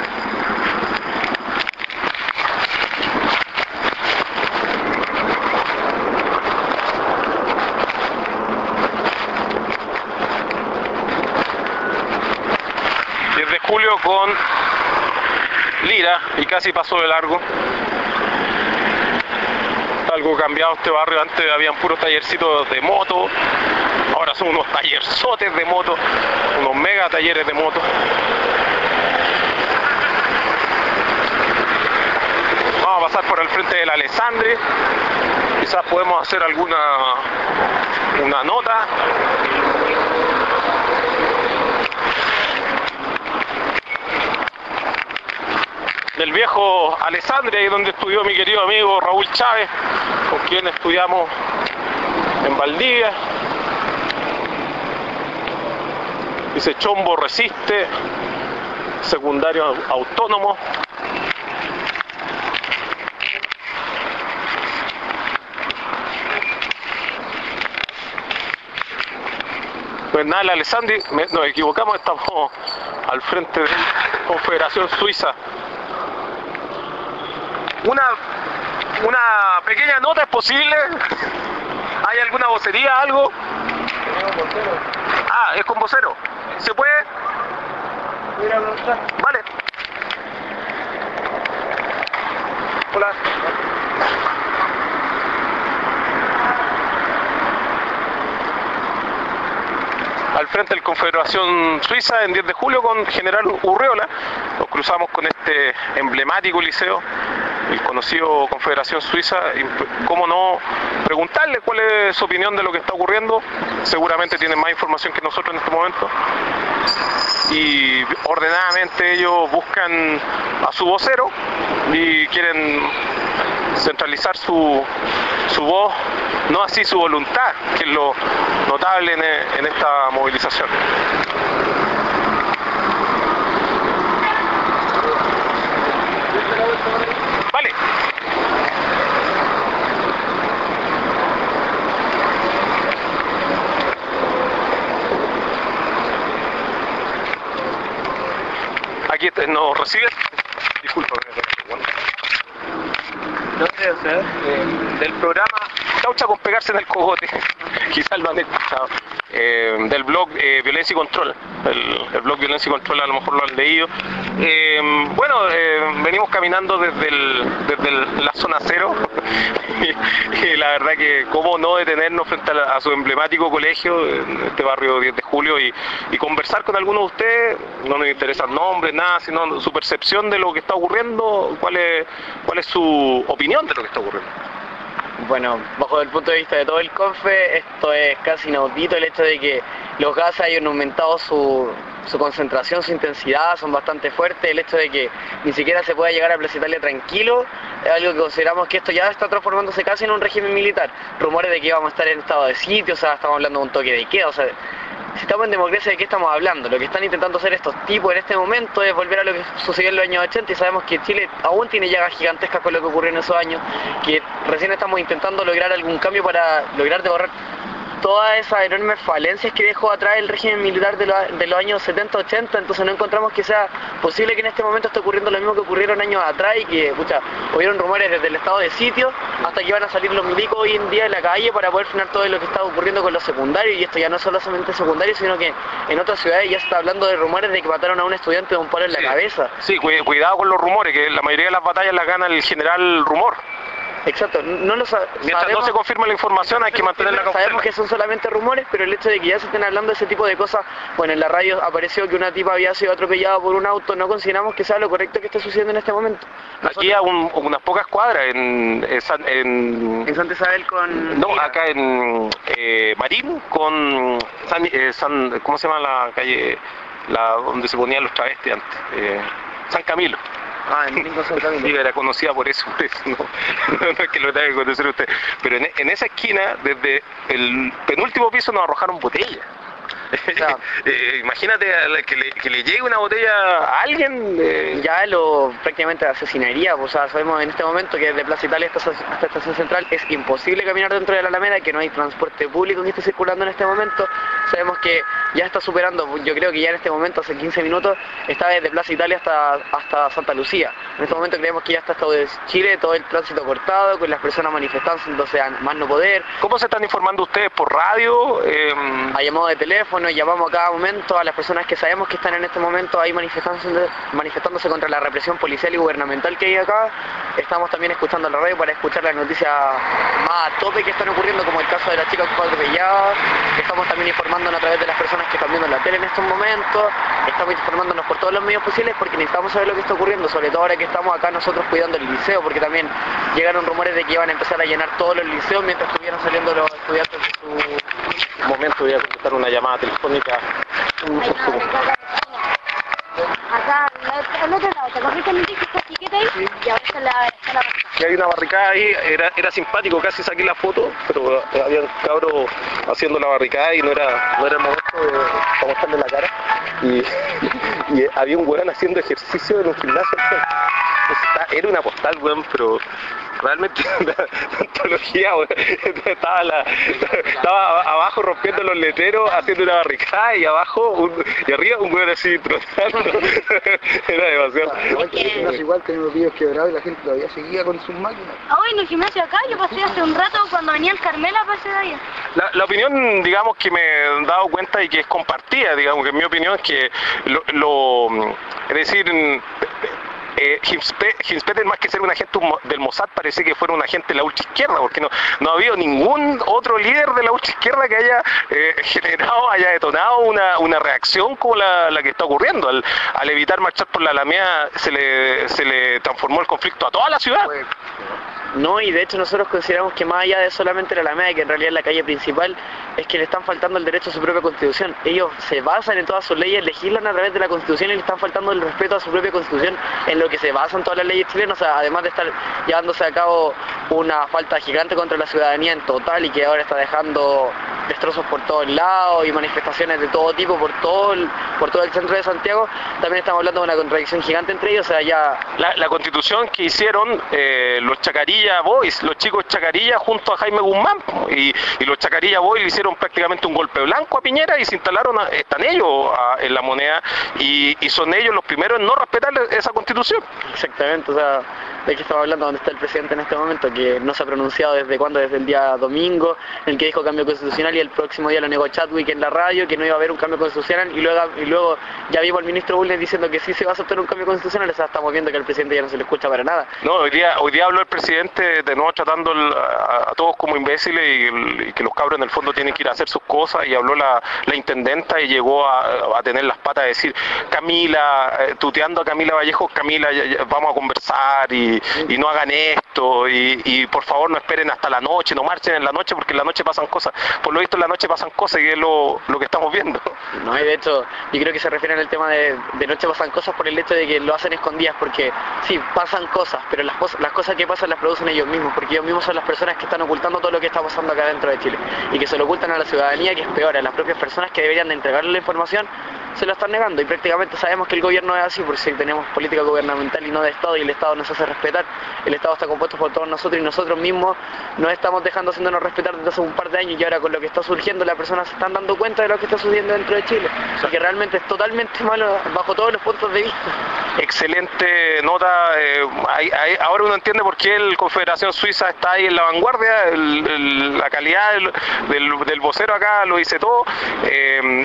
diez de julio con Lira y casi pasó de largo. Algo cambiado este barrio, antes habían puros tallercitos de moto, ahora son unos tallerzotes de moto, unos mega talleres de moto. Vamos a pasar por el frente del Alessandri, quizás podemos hacer alguna una nota. del viejo Alessandria, ahí donde estudió mi querido amigo Raúl Chávez, con quien estudiamos en Valdivia. Dice Chombo resiste, secundario autónomo. Bernal Alessandri, me, nos equivocamos, estamos al frente de la Confederación Suiza. Una, una pequeña nota es posible. ¿Hay alguna vocería, algo? Ah, es con vocero. ¿Se puede? Vale. Hola. Al frente de la Confederación Suiza en diez de julio con General Urreola. Nos cruzamos con este emblemático liceo, el conocido Confederación Suiza. Y cómo no preguntarle cuál es su opinión de lo que está ocurriendo. Seguramente tienen más información que nosotros en este momento. Y ordenadamente ellos buscan a su vocero y quieren centralizar su, su voz, no así su voluntad, que es lo notable en, en esta movilización. Vale. Aquí nos recibe. Disculpa. No sé, o sea, eh, del programa Chaucha con pegarse en el cogote, quizás lo han escuchado, eh, del blog eh, Violencia y Control, el, el blog Violencia y Control a lo mejor lo han leído. Eh, bueno, eh, venimos caminando desde, el, desde el, la zona cero y, y la verdad que cómo no detenernos frente a, la, a su emblemático colegio en este barrio diez de julio y, y conversar con algunos de ustedes. No nos interesa el nombre, nada, sino su percepción de lo que está ocurriendo, cuál es, cuál es su opinión de lo que está ocurriendo. Bueno, bajo el punto de vista de todo el CONFE, esto es casi inaudito, el hecho de que los gases hayan aumentado su, su concentración, su intensidad, son bastante fuertes, el hecho de que ni siquiera se pueda llegar a Plaza Italia tranquilo, es algo que consideramos que esto ya está transformándose casi en un régimen militar. Rumores de que íbamos a estar en estado de sitio, o sea, estamos hablando de un toque de queda, o sea, si estamos en democracia, ¿de qué estamos hablando? Lo que están intentando hacer estos tipos en este momento es volver a lo que sucedió en los años ochenta y sabemos que Chile aún tiene llagas gigantescas con lo que ocurrió en esos años, que recién estamos intentando lograr algún cambio para lograr borrar todas esas enormes falencias que dejó atrás el régimen militar de, lo, de los años setenta ochenta, entonces no encontramos que sea posible que en este momento esté ocurriendo lo mismo que ocurrieron años atrás y que, pucha, hubieron rumores desde el estado de sitio hasta que van a salir los milicos hoy en día en la calle para poder frenar todo lo que está ocurriendo con los secundarios, y esto ya no es solamente secundario, sino que en otras ciudades ya se está hablando de rumores de que mataron a un estudiante de un palo en la sí, cabeza. Sí, cuidado con los rumores, que la mayoría de las batallas las gana el general rumor. Exacto, no lo sa Mientras sabemos, no se confirma la información hay que mantener la cautela. Sabemos que son solamente rumores, pero el hecho de que ya se estén hablando de ese tipo de cosas, bueno, en la radio apareció que una tipa había sido atropellada por un auto, no consideramos que sea lo correcto que esté sucediendo en este momento. Nosotros, aquí a un, unas pocas cuadras, en, en, en, en Santa Isabel con... No, Mira. acá en eh, Marín con San, eh, San... ¿Cómo se llama la calle? La, donde se ponían los travestis antes. Eh, San Camilo. Ah, en Nico San Camilo. Sí, era conocida por eso, por eso no, no es que lo tenga que conocer usted. Pero en, en esa esquina, desde el penúltimo piso, nos arrojaron botellas. O sea, eh, imagínate que le, que le llegue una botella a alguien. Eh... Ya lo prácticamente asesinaría, pues, o sea, sabemos en este momento que desde Plaza Italia hasta esta estación central es imposible caminar dentro de la Alameda, que no hay transporte público que esté circulando en este momento. Sabemos que ya está superando, yo creo que ya en este momento, hace quince minutos, está desde Plaza Italia hasta, hasta Santa Lucía. En este momento creemos que ya está todo Chile, todo el tránsito cortado, con las personas manifestándose a más no poder. ¿Cómo se están informando ustedes? ¿Por radio? Eh... A llamado de teléfono, llamamos a cada momento a las personas que sabemos que están en este momento ahí manifestándose, manifestándose contra la represión policial y gubernamental que hay acá. Estamos también escuchando la radio para escuchar las noticias más a tope que están ocurriendo, como el caso de la chica que fue atropellada. Estamos también informándonos a través de las personas que están viendo la tele en estos momentos. Estamos informándonos por todos los medios posibles porque necesitamos saber lo que está ocurriendo, sobre todo ahora que estamos acá nosotros cuidando el liceo, porque también llegaron rumores de que iban a empezar a llenar todos los liceos mientras estuvieran saliendo los estudiantes de su... Un momento, voy a contestar una llamada telefónica. Acá, al otro lado, ¿te acuerdas que me dijiste esta etiqueta ahí? Sí. Y ahora está la, está la barricada. Que hay una barricada ahí, era, era simpático, casi saqué la foto, pero había un cabro haciendo la barricada y no era, no era el momento de, de mostrarle la cara. Y, y había un weón haciendo ejercicio en un gimnasio. Entonces, era una postal, weón, pero realmente una antología, weón. Estaba, la, estaba abajo rompiendo los letreros, haciendo una barricada y abajo, un, y arriba un weón así trotando. Era demasiado. No, igual tenemos videos quebrados y la gente todavía seguía con sus máquinas. Ah, bueno, el gimnasio acá, yo pasé hace un rato cuando venía el Carmela, pasé de allá. La, la opinión, digamos, que me he dado cuenta y que es compartida, digamos, que mi opinión es que lo, lo es decir, Eh, Hinspeten, más que ser un agente del Mossad, parece que fuera un agente de la ultraizquierda, porque no, no ha habido ningún otro líder de la ultraizquierda que haya eh, generado, haya detonado una, una reacción como la, la que está ocurriendo. Al, al evitar marchar por la Alameda se le, se le transformó el conflicto a toda la ciudad. No, y de hecho nosotros consideramos que más allá de solamente la Alameda, que en realidad es la calle principal, es que le están faltando el derecho a su propia constitución. Ellos se basan en todas sus leyes, legislan a través de la constitución y le están faltando el respeto a su propia constitución, en lo que se basan todas las leyes chilenas, o sea, además de estar llevándose a cabo una falta gigante contra la ciudadanía en total y que ahora está dejando destrozos por todos lados y manifestaciones de todo tipo por todo el, por todo el centro de Santiago. También estamos hablando de una contradicción gigante entre ellos, o sea, ya... La, la constitución que hicieron eh, los Chacarilla Boys, los chicos Chacarilla junto a Jaime Guzmán, y, y los Chacarilla Boys le hicieron prácticamente un golpe blanco a Piñera y se instalaron, a, están ellos a, en la moneda y, y son ellos los primeros en no respetar esa constitución. Exactamente, o sea, de qué estamos hablando, dónde está el presidente en este momento, que no se ha pronunciado desde cuándo, desde el día domingo, en el que dijo cambio constitucional y el próximo día lo negó Chadwick en la radio, que no iba a haber un cambio constitucional, y luego, y luego ya vimos al ministro Bulnes diciendo que sí se va a aceptar un cambio constitucional, o sea, estamos viendo que al presidente ya no se le escucha para nada. No, hoy día, hoy día habló el presidente de nuevo tratando el, a, a todos como imbéciles y, el, y que los cabros en el fondo tienen que ir a hacer sus cosas, y habló la, la intendenta y llegó a, a tener las patas de decir, Camila, eh, tuteando a Camila Vallejo, Camila, ya, ya, vamos a conversar y, y no hagan esto y, y por favor no esperen hasta la noche, no marchen en la noche porque en la noche pasan cosas. Por lo visto en la noche pasan cosas y es lo, lo que estamos viendo. No, y de hecho yo creo que se refieren al tema de, de noche pasan cosas por el hecho de que lo hacen escondidas, porque sí, pasan cosas, pero las, las cosas que pasan las producen ellos mismos, porque ellos mismos son las personas que están ocultando todo lo que está pasando acá dentro de Chile y que se lo ocultan a la ciudadanía, que es peor, a las propias personas que deberían de entregarle la información se lo están negando, y prácticamente sabemos que el gobierno es así, porque si tenemos política gubernamental y no de Estado, y el Estado nos hace respetar, el Estado está compuesto por todos nosotros y nosotros mismos nos estamos dejando haciéndonos respetar desde hace un par de años, y ahora con lo que está surgiendo las personas se están dando cuenta de lo que está sucediendo dentro de Chile, y que realmente es totalmente malo bajo todos los puntos de vista. Excelente nota, eh, hay, hay, ahora uno entiende por qué el Confederación Suiza está ahí en la vanguardia, el, el, la calidad del, del, del vocero acá lo dice todo, eh,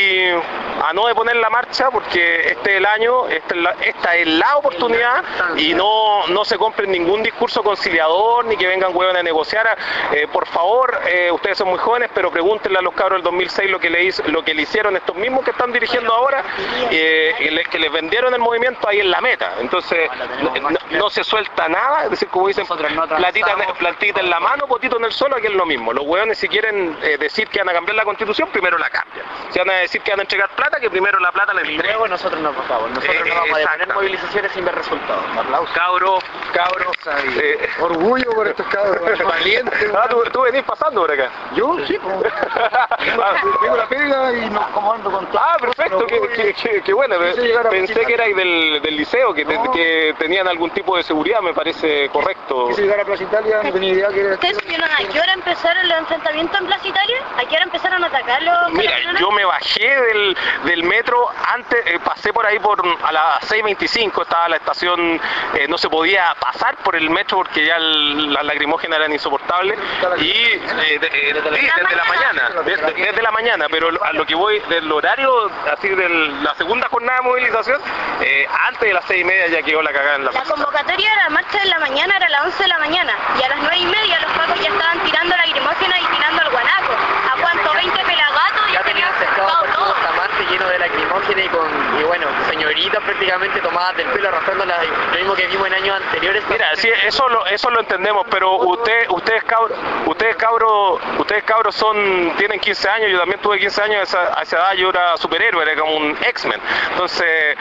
y a no de poner la marcha porque este es el año, esta es la, esta es la oportunidad, y no, no se compren ningún discurso conciliador ni que vengan huevones a negociar. Eh, por favor, eh, ustedes son muy jóvenes, pero pregúntenle a los cabros del dos mil seis lo que le hizo, lo que le hicieron estos mismos que están dirigiendo ahora, eh, y les, que les vendieron el movimiento ahí en la meta. Entonces no, no, no se suelta nada, es decir, como dicen, platita, platita en la mano, potito en el suelo, aquí es lo mismo. Los huevones, si quieren eh, decir que van a cambiar la constitución, primero la cambian. Si van a decir que van a entregar plata, que primero la plata la entreguen. Y luego nosotros nos bajamos, nosotros eh, no vamos a detener movilizaciones sin ver resultados. Aplausos. Cabros, cabros, eh, orgullo por estos cabros, valientes. Ah, ¿tú, tú venís pasando por acá. ¿Yo? Sí, pues. Tengo la pega y nos comando con todo. Ah, perfecto, qué, qué, qué, qué bueno. Pensé que erais del, del liceo, que, te, no. que tenían algún tipo de seguridad, me parece correcto. Quise llegar a Plaza Italia, no tenía idea que era... ¿Ustedes supieron a qué hora empezaron los enfrentamientos en Plaza Italia? ¿A qué hora empezaron a atacarlos? Mira, yo me bajé del, del metro, antes eh, pasé por ahí por a las seis veinticinco, estaba la estación, eh, no se podía pasar por el metro porque ya el, las lacrimógenas eran insoportables, y eh, de, eh, desde, sí, desde la mañana, desde, desde la mañana, pero a lo que voy del horario, así de la segunda jornada de movilización, eh, antes de las seis y media ya quedó la cagada en la plaza. La convocatoria de la marcha de la mañana era a las once de la mañana, y a las nueve y media los pacos ya estaban tirando lacrimógenas y tirando al guanaco. ¿A cuánto? veinte pelagatos y ya tenían cercado todo. lleno de lacrimógenas y con, y bueno, señoritas prácticamente tomadas del pelo, arrastrándolas, lo mismo que vimos en años anteriores. Mira, sí, eso lo, eso lo entendemos, pero usted, ustedes cabros, ustedes cabros, ustedes cabros son, tienen quince años, yo también tuve quince años, a esa, a esa edad yo era superhéroe, era como un X-Men. Entonces, eh,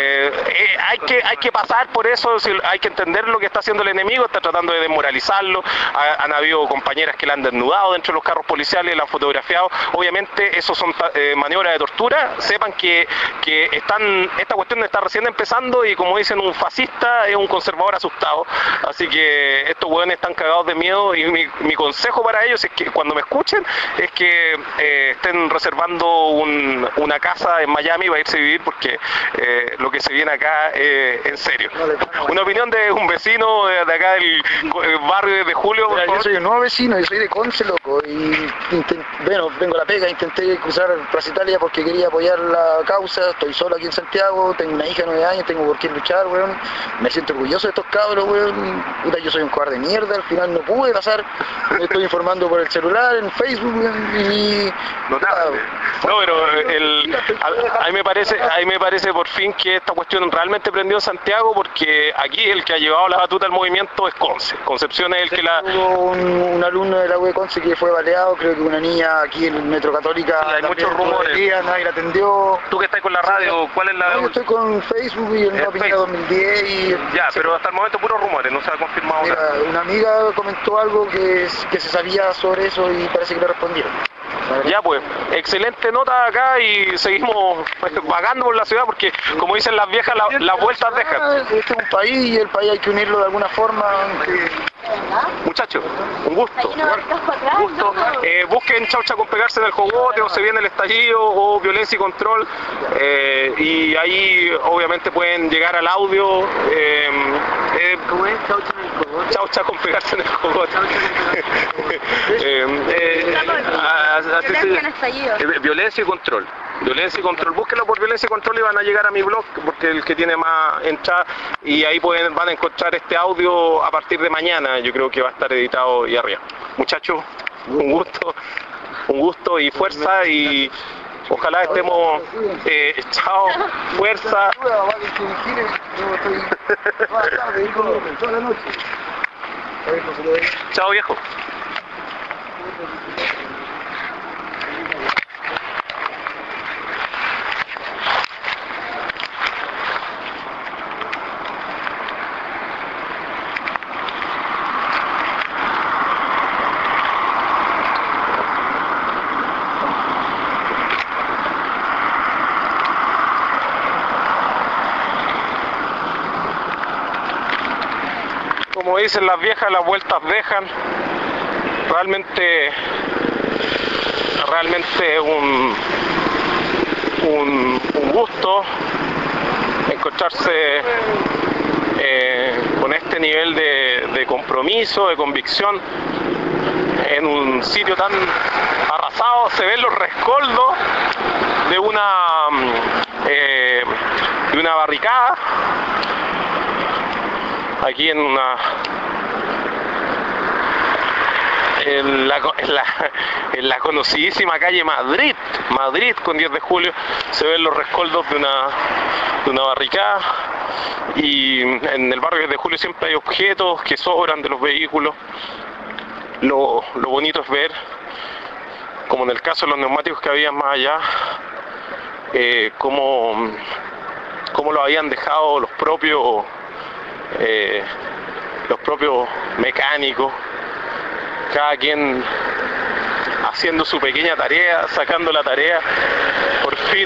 eh, hay que hay que pasar por eso, hay que entender lo que está haciendo el enemigo, está tratando de desmoralizarlo, ha, han habido compañeras que la han desnudado dentro de los carros policiales, la han fotografiado, obviamente eso son eh, maniobras de tortura, sepan que, que están, esta cuestión está recién empezando y como dicen, un fascista es un conservador asustado, así que estos hueones están cagados de miedo y mi, mi consejo para ellos es que cuando me escuchen es que eh, estén reservando un, una casa en Miami para irse a vivir porque eh, lo que se viene acá es eh, en serio. Una opinión de un vecino de, de acá del barrio de Julio. Mira, yo soy un nuevo vecino, yo soy de Conce, loco, y intent, bueno, vengo a la pega, intenté cruzar Plaza Italia porque quería apoyar la causa, estoy solo aquí en Santiago, tengo una hija de nueve años, tengo por qué luchar, weón, me siento orgulloso de estos cabros, weón, puta, yo soy un cobarde de mierda, al final no pude pasar, me estoy informando por el celular, en Facebook, weón, y... Notable. No, pero el, a, a, mí me parece, a mí me parece por fin que esta cuestión realmente prendió en Santiago, porque aquí el que ha llevado la batuta al movimiento es Conce. Concepción es el sí, que la... Hubo un, un alumno de la U de Conce que fue baleado, creo que una niña aquí en el Metro Católica. Sí, hay muchos rumores. Día, nadie la atendió. Tú que estás con la radio, ¿cuál es la...? No, yo estoy con Facebook y el Nueva Piñera dos mil diez y... Ya, sí. Pero hasta el momento puros rumores, no se ha confirmado Mira, nada. Una amiga comentó algo que, que se sabía sobre eso y parece que le respondieron. Ya pues, excelente nota acá y seguimos vagando por la ciudad porque, como dicen las viejas, la, las vueltas dejan. Este es un país y el país hay que unirlo de alguna forma. Que... Muchachos, un gusto. Un gusto. Eh, busquen Chaucha con pegarse en el jogote o se viene el estallido o violencia y control eh, y ahí obviamente pueden llegar al audio. Eh, eh, ¿Cómo es? Chaucha en el jogote. Chaucha con pegarse en el jogote. eh, eh, a, a, Violencia en estallido. Eh, violencia y control. Violencia y control. Búsquenlo por violencia y control y van a llegar a mi blog porque es el que tiene más entrada y ahí pueden, van a encontrar este audio a partir de mañana. Yo creo que va a estar editado y arriba. Muchachos, un gusto, un gusto y fuerza y ojalá estemos, eh, chao, fuerza. Chao viejo. Como dicen las viejas, las vueltas dejan. Realmente, realmente un, un, un gusto encontrarse eh, con este nivel de, de compromiso, de convicción en un sitio tan arrasado. Se ven los rescoldos de una, eh, de una barricada. Aquí en una en la, en, la, en la conocidísima calle Madrid, Madrid con diez de julio, se ven los rescoldos de una, de una barricada y en el barrio diez de julio siempre hay objetos que sobran de los vehículos. Lo, lo bonito es ver, como en el caso de los neumáticos que había más allá, eh, cómo, cómo lo habían dejado los propios Eh, los propios mecánicos, cada quien haciendo su pequeña tarea, sacando la tarea. Por fin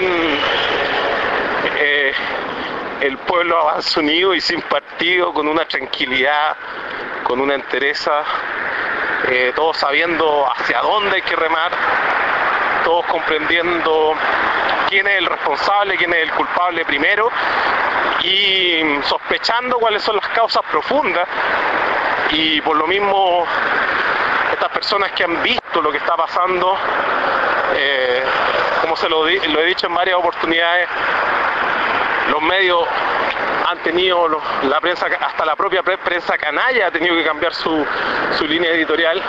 eh, el pueblo avanza unido y sin partido, con una tranquilidad, con una entereza, eh, todos sabiendo hacia dónde hay que remar, todos comprendiendo quién es el responsable, quién es el culpable primero y sospechando cuáles son las causas profundas y por lo mismo estas personas que han visto lo que está pasando, eh, como se lo, di, lo he dicho en varias oportunidades, los medios han tenido, los, la prensa, hasta la propia prensa canalla ha tenido que cambiar su, su línea editorial,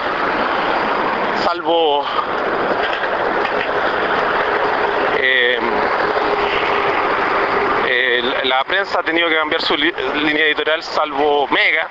salvo eh, la prensa ha tenido que cambiar su li línea editorial, salvo Mega.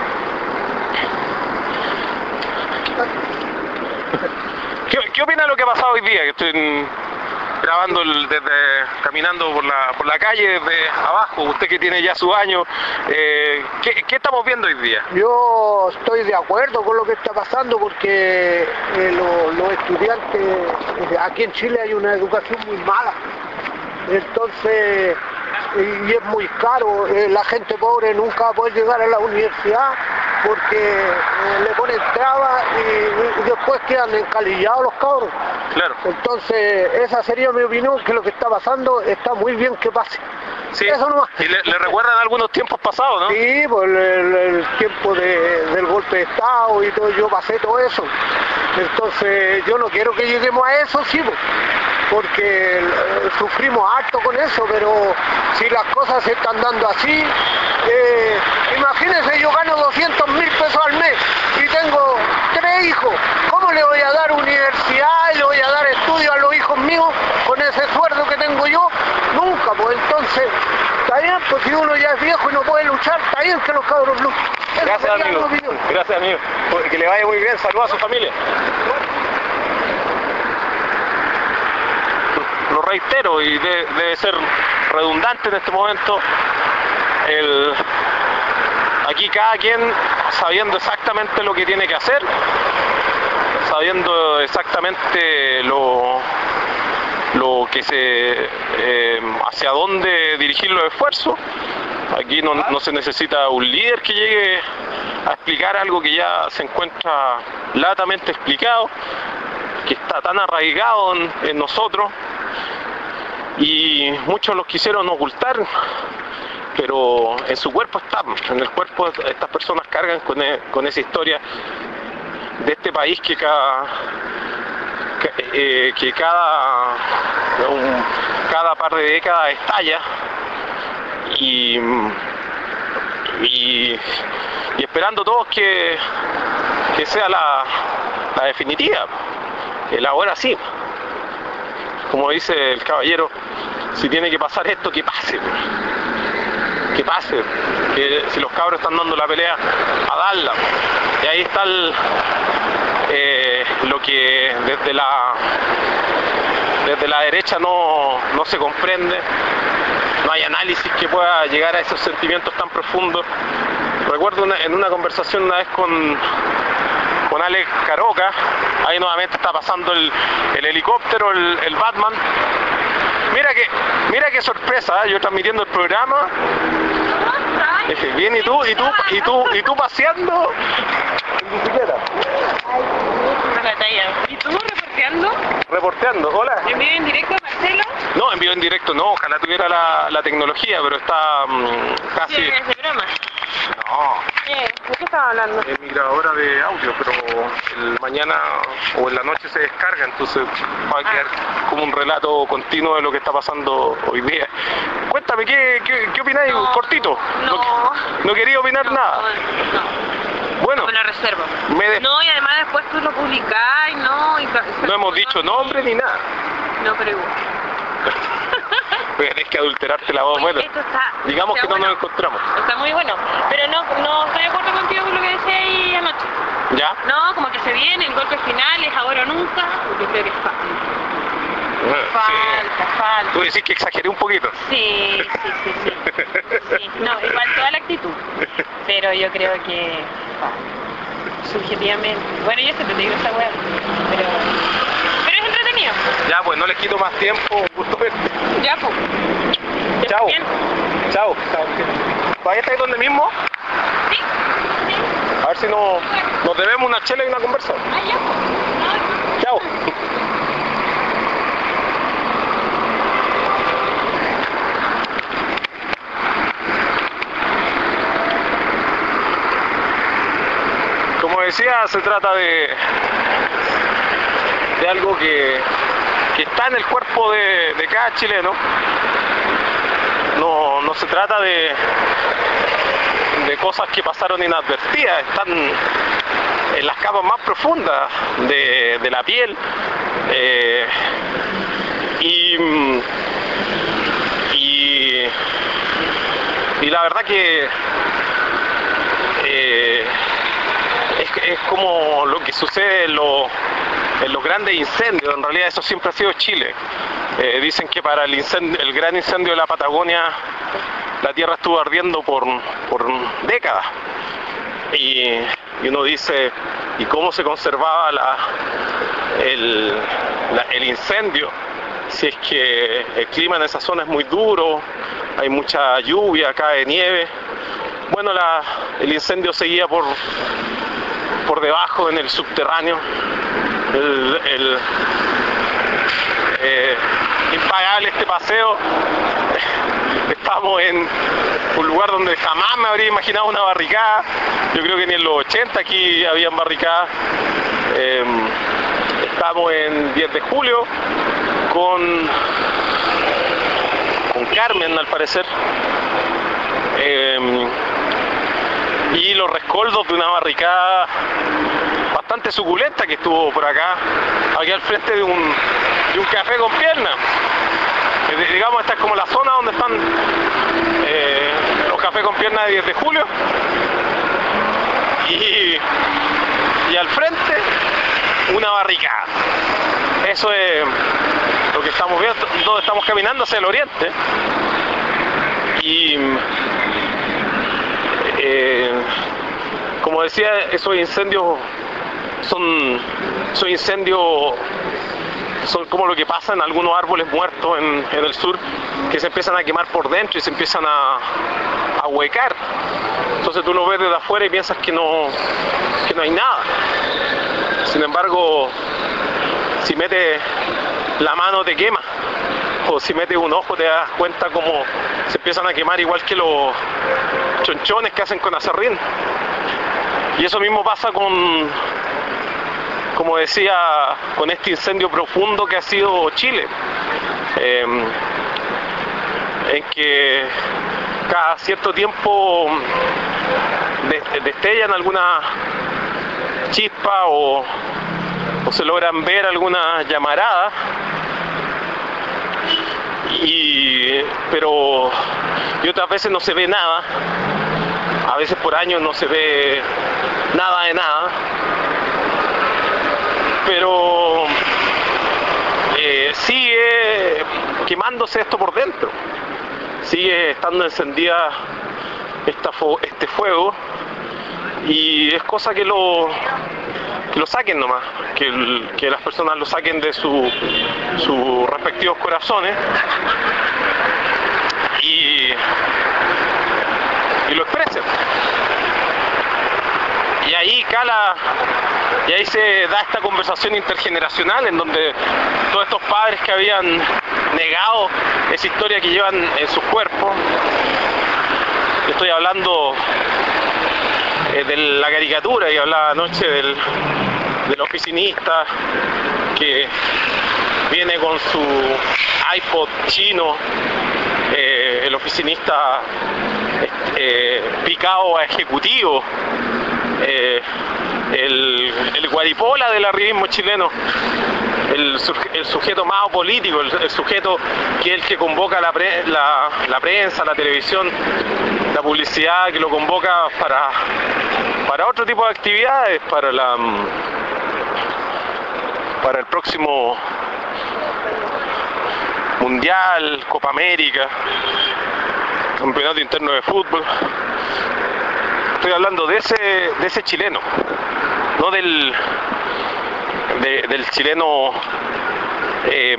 ¿Qué, qué opina de lo que ha pasado hoy día? Que estoy en, grabando el, desde caminando por la, por la calle desde abajo, usted que tiene ya su año, eh, ¿qué, ¿qué estamos viendo hoy día? Yo estoy de acuerdo con lo que está pasando porque eh, lo, los estudiantes, eh, aquí en Chile hay una educación muy mala, entonces, y es muy caro, eh, la gente pobre nunca va a poder llegar a la universidad porque eh, le ponen trabas y, y después quedan encalillados los cabros. Claro. Entonces, esa sería mi opinión, que lo que está pasando está muy bien que pase. Sí. Eso nomás. Y le, le recuerdan algunos tiempos pasados, ¿no? Sí, pues el, el, el tiempo de, del golpe de Estado y todo, yo pasé todo eso. Entonces, yo no quiero que lleguemos a eso, sí, pues, porque eh, sufrimos harto con eso, pero si las cosas se están dando así, eh, imagínense, yo gano doscientos mil pesos al mes y tengo tres hijos. ¿Cómo le voy a dar universidad y le voy a dar estudio a los hijos míos con ese sueldo que tengo yo? Nunca, pues entonces, está bien, pues si uno ya es viejo y no puede luchar, está bien que los cabros luchen. Gracias, amigo. Gracias, amigo. Que le vaya muy bien. Saludos a su familia. Lo reitero y de, debe ser redundante en este momento. El, aquí cada quien sabiendo exactamente lo que tiene que hacer, sabiendo exactamente lo, lo que se, eh, hacia dónde dirigir los esfuerzos. Aquí no, no se necesita un líder que llegue a explicar algo que ya se encuentra latamente explicado, que está tan arraigado en, en nosotros, y muchos los quisieron ocultar, pero en su cuerpo está, en el cuerpo estas personas cargan con, e, con esa historia de este país que cada, que, eh, que cada, un, cada par de décadas estalla y, y, y esperando todos que, que sea la, la definitiva, el ahora sí. Como dice el caballero, si tiene que pasar esto, que pase. Que pase. Que si los cabros están dando la pelea, a darla. Y ahí está el, eh, lo que desde la, desde la derecha no, no se comprende. No hay análisis que pueda llegar a esos sentimientos tan profundos. Recuerdo una, en una conversación una vez con, con Alex Caroca, ahí nuevamente está pasando el, el helicóptero, el, el Batman. Mira que, mira qué sorpresa, ¿eh? Yo transmitiendo el programa. Dije, bien, y tú, y tú, y tú, y tú paseando en bicicleta. ¿Y tú reporteando? Reporteando, hola. ¿En vivo en directo, Marcelo? No, en vivo en directo no, ojalá tuviera la, la tecnología, pero está um, casi... Sí, es de broma. No. Bien, ¿de qué estaba hablando? Es mi grabadora de audio, pero el mañana o en la noche se descarga, entonces va a quedar ah. como un relato continuo de lo que está pasando hoy día. Cuéntame, ¿qué, qué, qué opináis? No, cortito. No. No, no quería opinar no, nada. No. Bueno. Me la reservo. Me de... No, y además después tú lo publicás, ¿no? Y... No hemos dicho nombre ni nada. No, pero igual. Voy a tener que adulterarte la voz. Oye, bueno, esto está, digamos que bueno. no nos encontramos. Está muy bueno, pero no, no estoy de acuerdo contigo con lo que decía ahí anoche. ¿Ya? No, como que se viene, el golpe final es ahora o nunca, yo creo que es fácil. Bueno, falta, sí. falta. Tú decís que exageré un poquito. Sí, sí, sí, sí. sí. No, igual toda la actitud, pero yo creo que subjetivamente, bueno, yo siempre te digo esa weá, pero, pero es entretenido. Ya, pues no les quito más tiempo, un gusto verte. Ya, pues. Chao. Chao. ¿Todavía estáis donde mismo? Sí. sí. A ver si no, nos debemos una chela y una conversa. Ah, ya, pues. Chao. Como decía, se trata de, de algo que, que está en el cuerpo de, de cada chileno. No, no se trata de, de cosas que pasaron inadvertidas, están en las capas más profundas de, de la piel. Eh, y, y, y la verdad que eh, es, es como lo que sucede en, lo, en los grandes incendios. En realidad eso siempre ha sido Chile. Eh, dicen que para el, incendio, el gran incendio de la Patagonia la tierra estuvo ardiendo por, por décadas. Y, y uno dice, ¿y cómo se conservaba la, el, la, el incendio? Si es que el clima en esa zona es muy duro, hay mucha lluvia, cae nieve. Bueno, la, el incendio seguía por, por debajo, en el subterráneo. El, el, eh, impagable este paseo. Estamos en un lugar donde jamás me habría imaginado una barricada. Yo creo que ni en los ochenta aquí habían barricadas. Eh, estamos en diez de julio con, con Carmen, al parecer. Eh, y los rescoldos de una barricada bastante suculenta que estuvo por acá, aquí al frente de un, de un café con piernas. Eh, digamos, esta es como la zona donde están eh, los cafés con piernas de diez de julio. Y, y al frente una barricada. Eso es lo que estamos viendo, donde estamos caminando hacia el oriente. Y eh, como decía, esos incendios son, son incendios son como lo que pasa en algunos árboles muertos en, en el sur, que se empiezan a quemar por dentro y se empiezan a, a huecar. Entonces tú lo ves desde afuera y piensas que no, que no hay nada. Sin embargo, si metes la mano te quema, o si metes un ojo te das cuenta como se empiezan a quemar, igual que los chonchones que hacen con aserrín. Y eso mismo pasa con, como decía, con este incendio profundo que ha sido Chile, eh, en que cada cierto tiempo destellan alguna chispa o, o se logran ver algunas llamaradas, y, pero y otras veces no se ve nada. A veces por años no se ve nada de nada, pero eh, sigue quemándose esto por dentro, sigue estando encendida esta fu este fuego, y es cosa que lo, que lo saquen nomás, que, el, que las personas lo saquen de su, sus respectivos corazones y, y lo expresen. Y ahí cala, y ahí se da esta conversación intergeneracional en donde todos estos padres que habían negado esa historia que llevan en sus cuerpos. Yo estoy hablando eh, de la caricatura, y hablaba anoche del, del oficinista que viene con su iPod chino, eh, el oficinista eh, picado a ejecutivo. Eh, el, el guaripola del arribismo chileno, el, el sujeto más político, el, el sujeto que es el que convoca la, pre, la, la prensa, la televisión, la publicidad, que lo convoca para, para otro tipo de actividades, para, la, para el próximo Mundial, Copa América, Campeonato Interno de Fútbol. Estoy hablando de ese, de ese chileno, no del, de, del chileno, eh,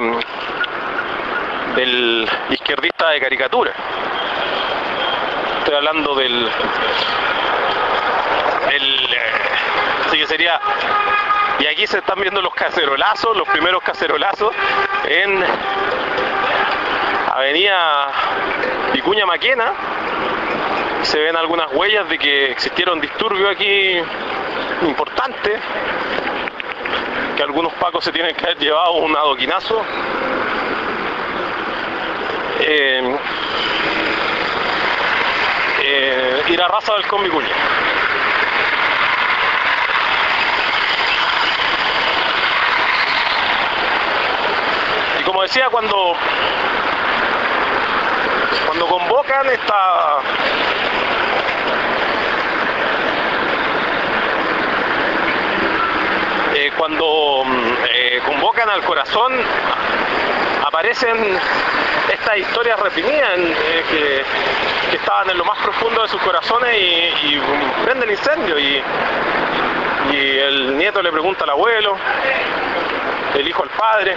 del izquierdista de caricatura. Estoy hablando del, el, así que sería, y aquí se están viendo los cacerolazos, los primeros cacerolazos en Avenida Vicuña Maquena. Se ven algunas huellas de que existieron disturbios aquí importantes, que algunos pacos se tienen que haber llevado un adoquinazo. Eh, eh, y la raza del Convicuña. Y como decía, cuando cuando convocan esta eh, cuando eh, convocan al corazón, aparecen estas historias reprimidas eh, que, que estaban en lo más profundo de sus corazones y, y prenden incendio y, y el nieto le pregunta al abuelo, el hijo al padre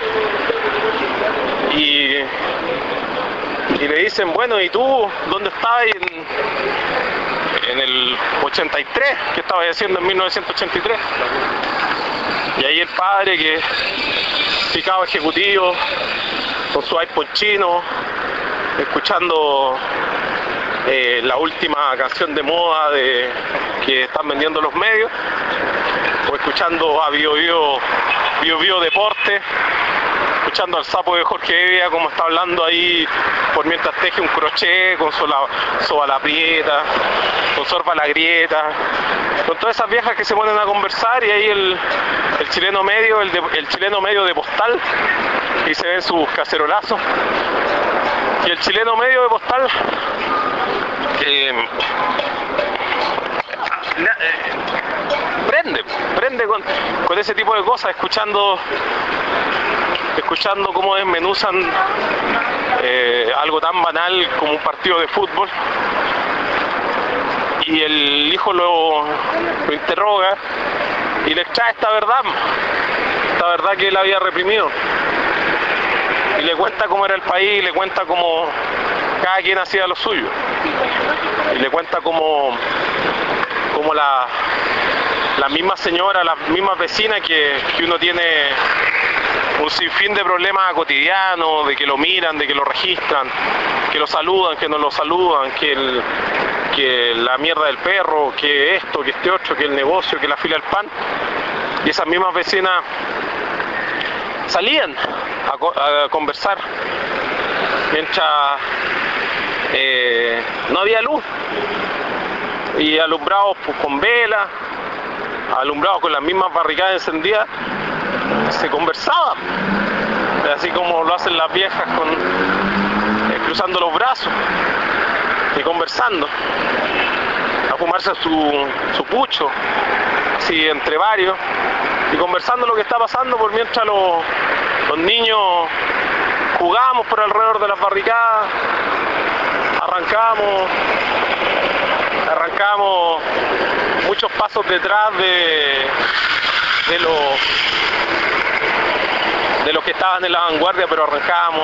y, y le dicen, bueno, ¿y tú dónde estabas en, en el ochenta y tres? ¿Qué estabas haciendo en mil novecientos ochenta y tres? Y ahí el padre, que es picado ejecutivo, con su iPod chino, escuchando eh, la última canción de moda de, que están vendiendo los medios, o escuchando a Bio Bio, Bio Bio Deporte, escuchando al sapo de Jorge Evia como está hablando ahí por mientras teje un crochet con sola, soba la prieta, con sorba la grieta, con todas esas viejas que se ponen a conversar y ahí el, el chileno medio, el, de, el chileno medio de Postal, y se ven sus cacerolazos, y el chileno medio de Postal eh, eh, prende, prende con, con ese tipo de cosas, escuchando escuchando cómo desmenuzan eh, algo tan banal como un partido de fútbol, y el hijo lo, lo interroga y le extrae esta verdad, esta verdad que él había reprimido, y le cuenta cómo era el país, le cuenta cómo cada quien hacía lo suyo, y le cuenta cómo, cómo la, la misma señora, las mismas vecinas que, que uno tiene un sinfín de problemas cotidianos, de que lo miran, de que lo registran, que lo saludan, que no lo saludan, que, el, que la mierda del perro, que esto, que este otro, que el negocio, que la fila del pan, y esas mismas vecinas salían a, a conversar mientras eh, no había luz, y alumbrados pues, con velas, alumbrados con las mismas barricadas encendidas, se conversaba, así como lo hacen las viejas con, eh, cruzando los brazos y conversando, a fumarse su, su pucho, así entre varios, y conversando lo que está pasando por mientras los, los niños jugamos por alrededor de las barricadas, arrancamos, arrancamos muchos pasos detrás de, de los de los que estaban en la vanguardia, pero arrancábamos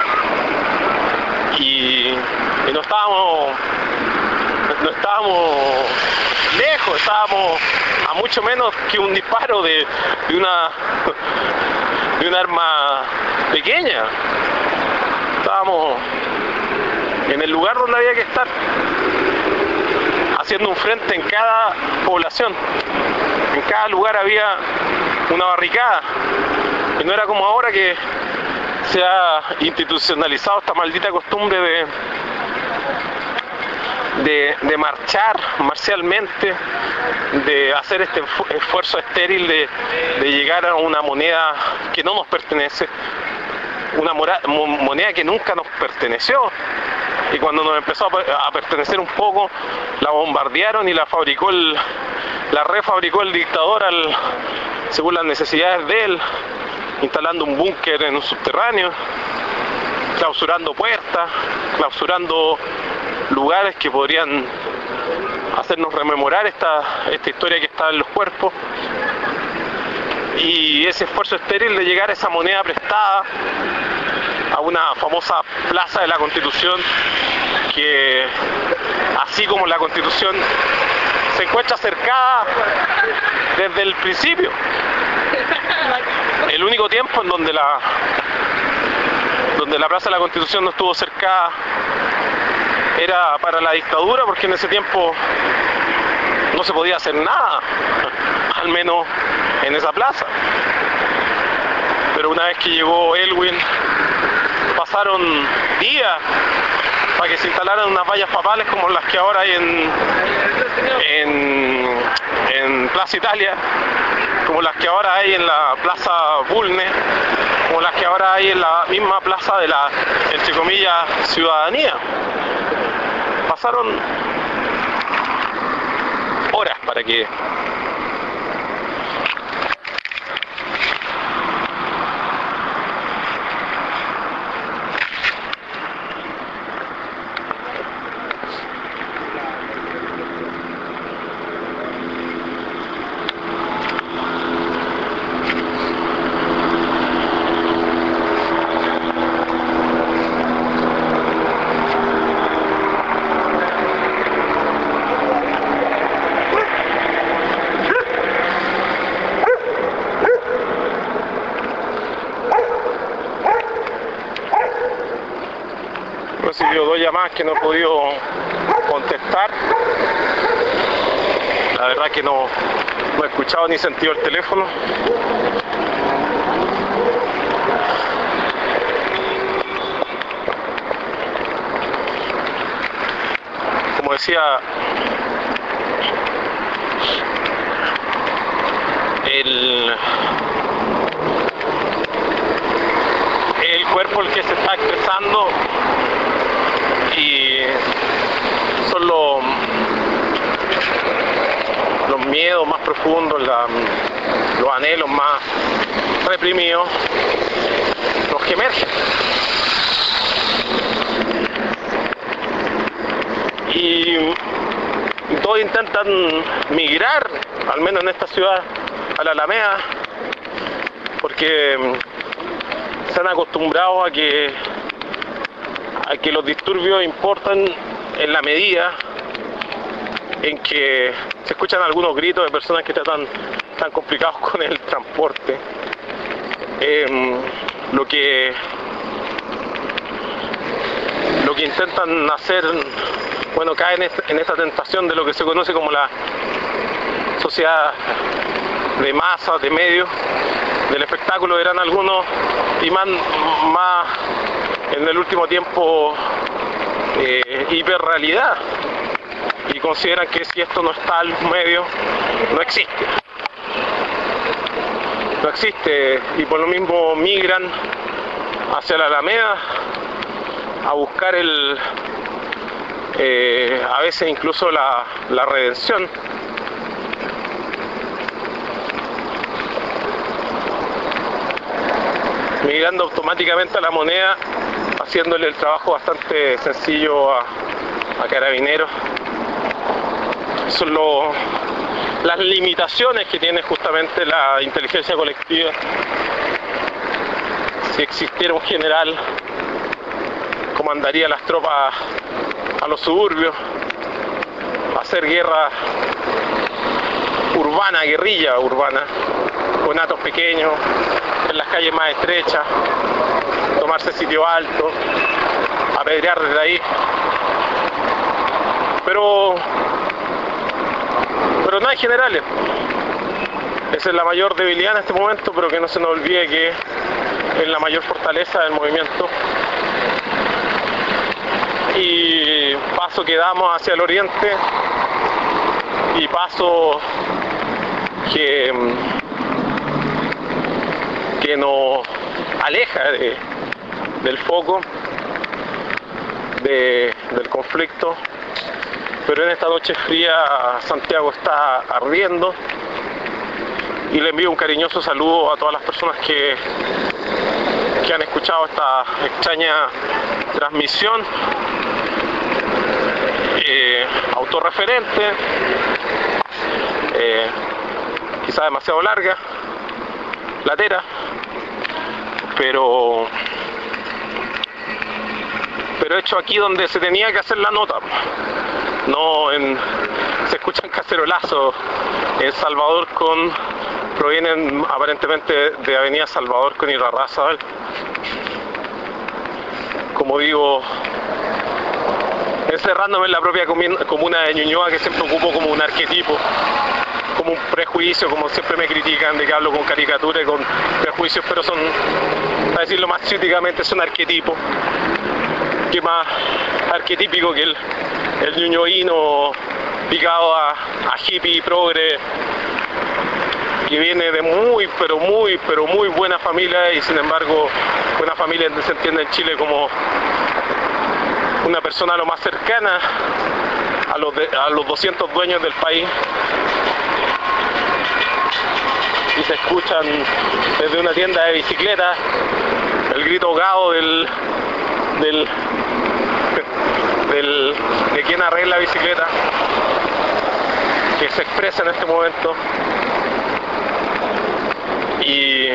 y, y no estábamos no estábamos lejos, estábamos a mucho menos que un disparo de, de una de un arma pequeña. Estábamos en el lugar donde había que estar, haciendo un frente en cada población. En cada lugar había una barricada. Y no era como ahora que se ha institucionalizado esta maldita costumbre de, de, de marchar marcialmente, de hacer este esfuerzo estéril de, de llegar a una moneda que no nos pertenece, una mora, moneda que nunca nos perteneció, y cuando nos empezó a, a pertenecer un poco, la bombardearon y la fabricó el, la refabricó el dictador al, según las necesidades de él, instalando un búnker en un subterráneo, clausurando puertas, clausurando lugares que podrían hacernos rememorar esta, esta historia que está en los cuerpos, y ese esfuerzo estéril de llegar a esa moneda prestada a una famosa plaza de la Constitución, que así como la Constitución se encuentra cercada desde el principio. El único tiempo en donde la donde la Plaza de la Constitución no estuvo cercada era para la dictadura, porque en ese tiempo no se podía hacer nada, al menos en esa plaza. Pero una vez que llegó Elwin, pasaron días para que se instalaran unas vallas papales como las que ahora hay en, en, en en Plaza Italia, como las que ahora hay en la Plaza Bulnes, como las que ahora hay en la misma plaza de la, entre comillas, ciudadanía. Pasaron horas para que recibido dos llamadas que no he podido contestar. La verdad que no, no he escuchado ni sentido el teléfono. Como decía, el, el cuerpo el que se está expresando y son los, los miedos más profundos, la, los anhelos más reprimidos, los que emergen. Y todos intentan migrar, al menos en esta ciudad, a la Alameda, porque se han acostumbrado a que a que los disturbios importan en la medida en que se escuchan algunos gritos de personas que están tan complicados con el transporte. Eh, lo que lo que intentan hacer, bueno, caen en esta tentación de lo que se conoce como la sociedad de masas, de medios, del espectáculo, eran algunos, y más, más en el último tiempo eh, hiperrealidad, y consideran que si esto no está en los medios, no existe. No existe, y por lo mismo migran hacia la Alameda a buscar el, eh, a veces incluso la, la redención. Migrando automáticamente a la Moneda, haciéndole el trabajo bastante sencillo a, a Carabineros. Son lo, las limitaciones que tiene justamente la inteligencia colectiva. Si existiera un general, comandaría las tropas a los suburbios, a hacer guerra urbana, guerrilla urbana, con atos pequeños, en las calles más estrechas, tomarse sitio alto, apedrear desde ahí. Pero, pero no hay generales. Esa es la mayor debilidad en este momento, pero que no se nos olvide que es la mayor fortaleza del movimiento. Y paso que damos hacia el oriente, y paso que, que nos aleja de, del foco de, del conflicto. Pero en esta noche fría Santiago está ardiendo, y le envío un cariñoso saludo a todas las personas que, que han escuchado esta extraña transmisión, eh, autorreferente, eh, quizá demasiado larga, latera, pero pero hecho aquí donde se tenía que hacer la nota. No en, se escuchan cacerolazos en Salvador con, provienen aparentemente de Avenida Salvador con Irarrázaval. Como digo, encerrándome en la propia comuna de Ñuñoa, que siempre ocupo como un arquetipo, como un prejuicio, como siempre me critican de que hablo con caricaturas y con prejuicios, pero son, a decirlo más críticamente, es un arquetipo. Que más arquetípico que el, el ñuñoíno picado a, a hippie, progre, que viene de muy, pero muy, pero muy buena familia, y sin embargo, buena familia se entiende en Chile como una persona lo más cercana a los, de, a los doscientos dueños del país, y se escuchan desde una tienda de bicicletas el grito ahogado del, del, del de quien arregla bicicleta, que se expresa en este momento. Y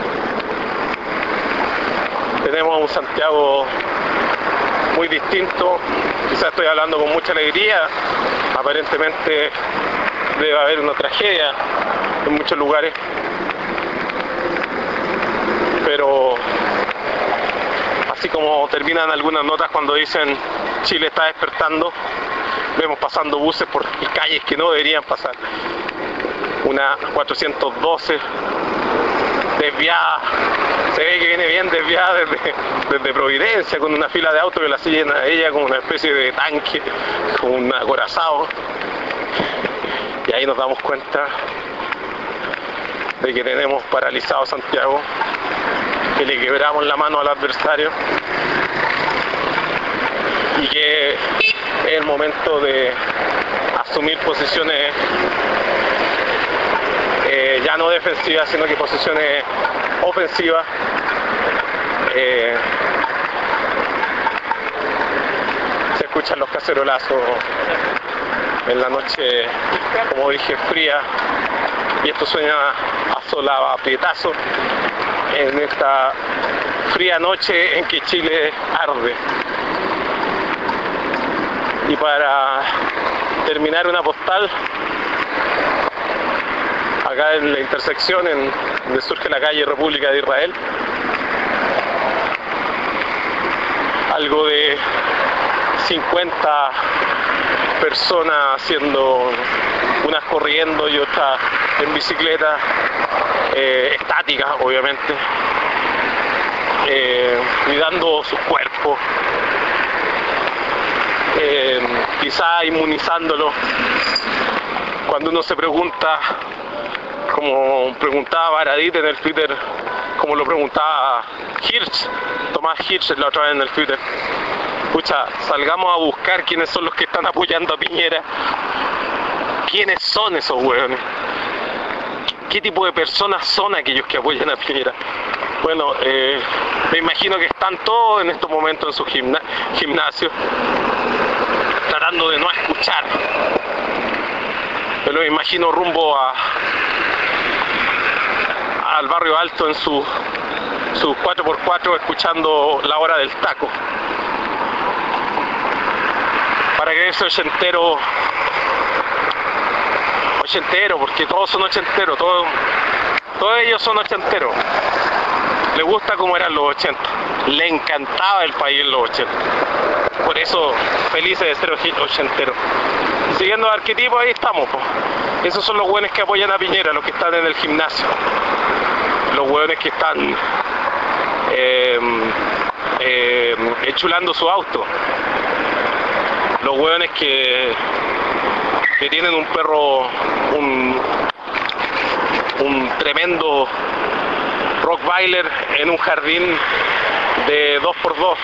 tenemos un Santiago muy distinto. Quizás estoy hablando con mucha alegría, aparentemente debe haber una tragedia en muchos lugares, pero así como terminan algunas notas cuando dicen Chile está despertando, vemos pasando buses por calles que no deberían pasar. Una cuatrocientos doce desviada, se ve que viene bien desviada desde, desde Providencia, con una fila de autos que la siguen a ella como una especie de tanque, como un acorazado. Y ahí nos damos cuenta de que tenemos paralizado Santiago, que le quebramos la mano al adversario y que es el momento de asumir posiciones eh, ya no defensivas, sino que posiciones ofensivas. Eh, se escuchan los cacerolazos en la noche, como dije, fría, y esto suena a solapietazo en esta fría noche en que Chile arde. Y para terminar, una postal acá en la intersección en donde surge la calle República de Israel, algo de cincuenta personas haciendo, unas corriendo y otras en bicicleta, eh, estáticas obviamente, eh, cuidando sus cuerpos, eh, quizá inmunizándolos. Cuando uno se pregunta, como preguntaba Baradit en el Twitter, como lo preguntaba Hirsch, Tomás Hirsch la otra vez en el Twitter, escucha, salgamos a buscar quiénes son los que están apoyando a Piñera. ¿Quiénes son esos hueones? ¿Qué tipo de personas son aquellos que apoyan a Piñera? Bueno, eh, me imagino que están todos en estos momentos en su gimna gimnasio, tratando de no escuchar. Yo lo imagino rumbo a al barrio alto en su sus cuatro por cuatro, escuchando La Hora del Taco, para creerse ochentero, ochentero, porque todos son ochenteros, todos, todos ellos son ochenteros. Le gusta cómo eran los ochenta, le encantaba el país en los ochenta, por eso felices de ser ochenteros. Siguiendo el arquetipo, ahí estamos, po. Esos son los hueones que apoyan a Piñera, los que están en el gimnasio, los hueones que están eh, eh, enchulando su auto, los hueones que, que tienen un perro, un, un tremendo Rottweiler en un jardín de dos por dos.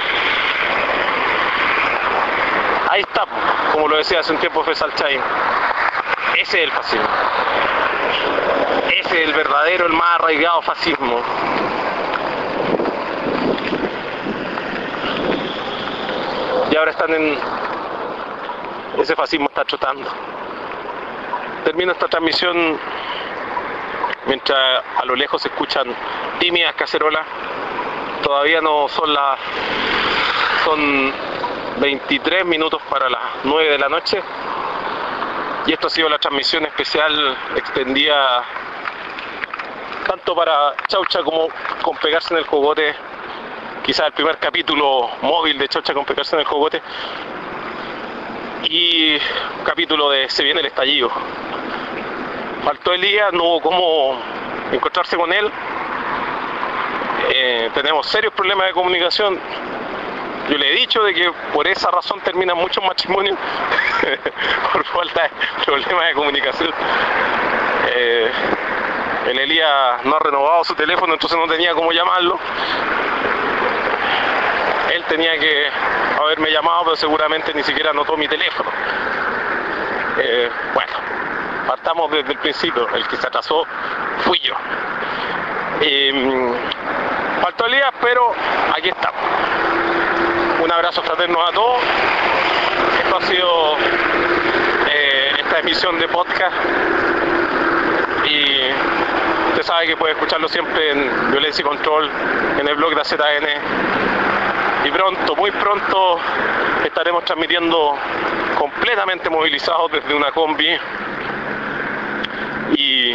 Ahí está, como lo decía hace un tiempo Faisal Chaim. Ese es el fascismo. Ese es el verdadero, el más arraigado fascismo. Y ahora están en... ese fascismo está trotando. Termino esta transmisión mientras a lo lejos se escuchan tímidas cacerolas. Todavía no son las... son veintitrés minutos para las nueve de la noche. Y esto ha sido la transmisión especial extendida tanto para Chaucha como con Pegarse en el Cogote. Quizás el primer capítulo móvil de Chaucha con Pegarse en el Cogote. Y un capítulo de Se viene el estallido. Faltó Elías, no hubo cómo encontrarse con él. Eh, tenemos serios problemas de comunicación. Yo le he dicho de que por esa razón terminan muchos matrimonios, por falta de problemas de comunicación. Eh, El Elías no ha renovado su teléfono, entonces no tenía cómo llamarlo. Él tenía que haberme llamado, pero seguramente ni siquiera anotó mi teléfono. Eh, bueno, partamos desde el principio. El que se atrasó fui yo. Eh, faltó Elías, pero aquí estamos. Un abrazo fraterno a todos. Esto ha sido eh, esta emisión de podcast. Y usted sabe que puede escucharlo siempre en Violencia y Control, en el blog de A Z N. Y pronto, muy pronto, estaremos transmitiendo completamente movilizados desde una combi. Y,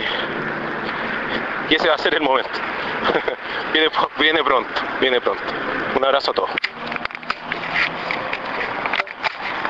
y ese va a ser el momento. viene, viene pronto, viene pronto. Un abrazo a todos.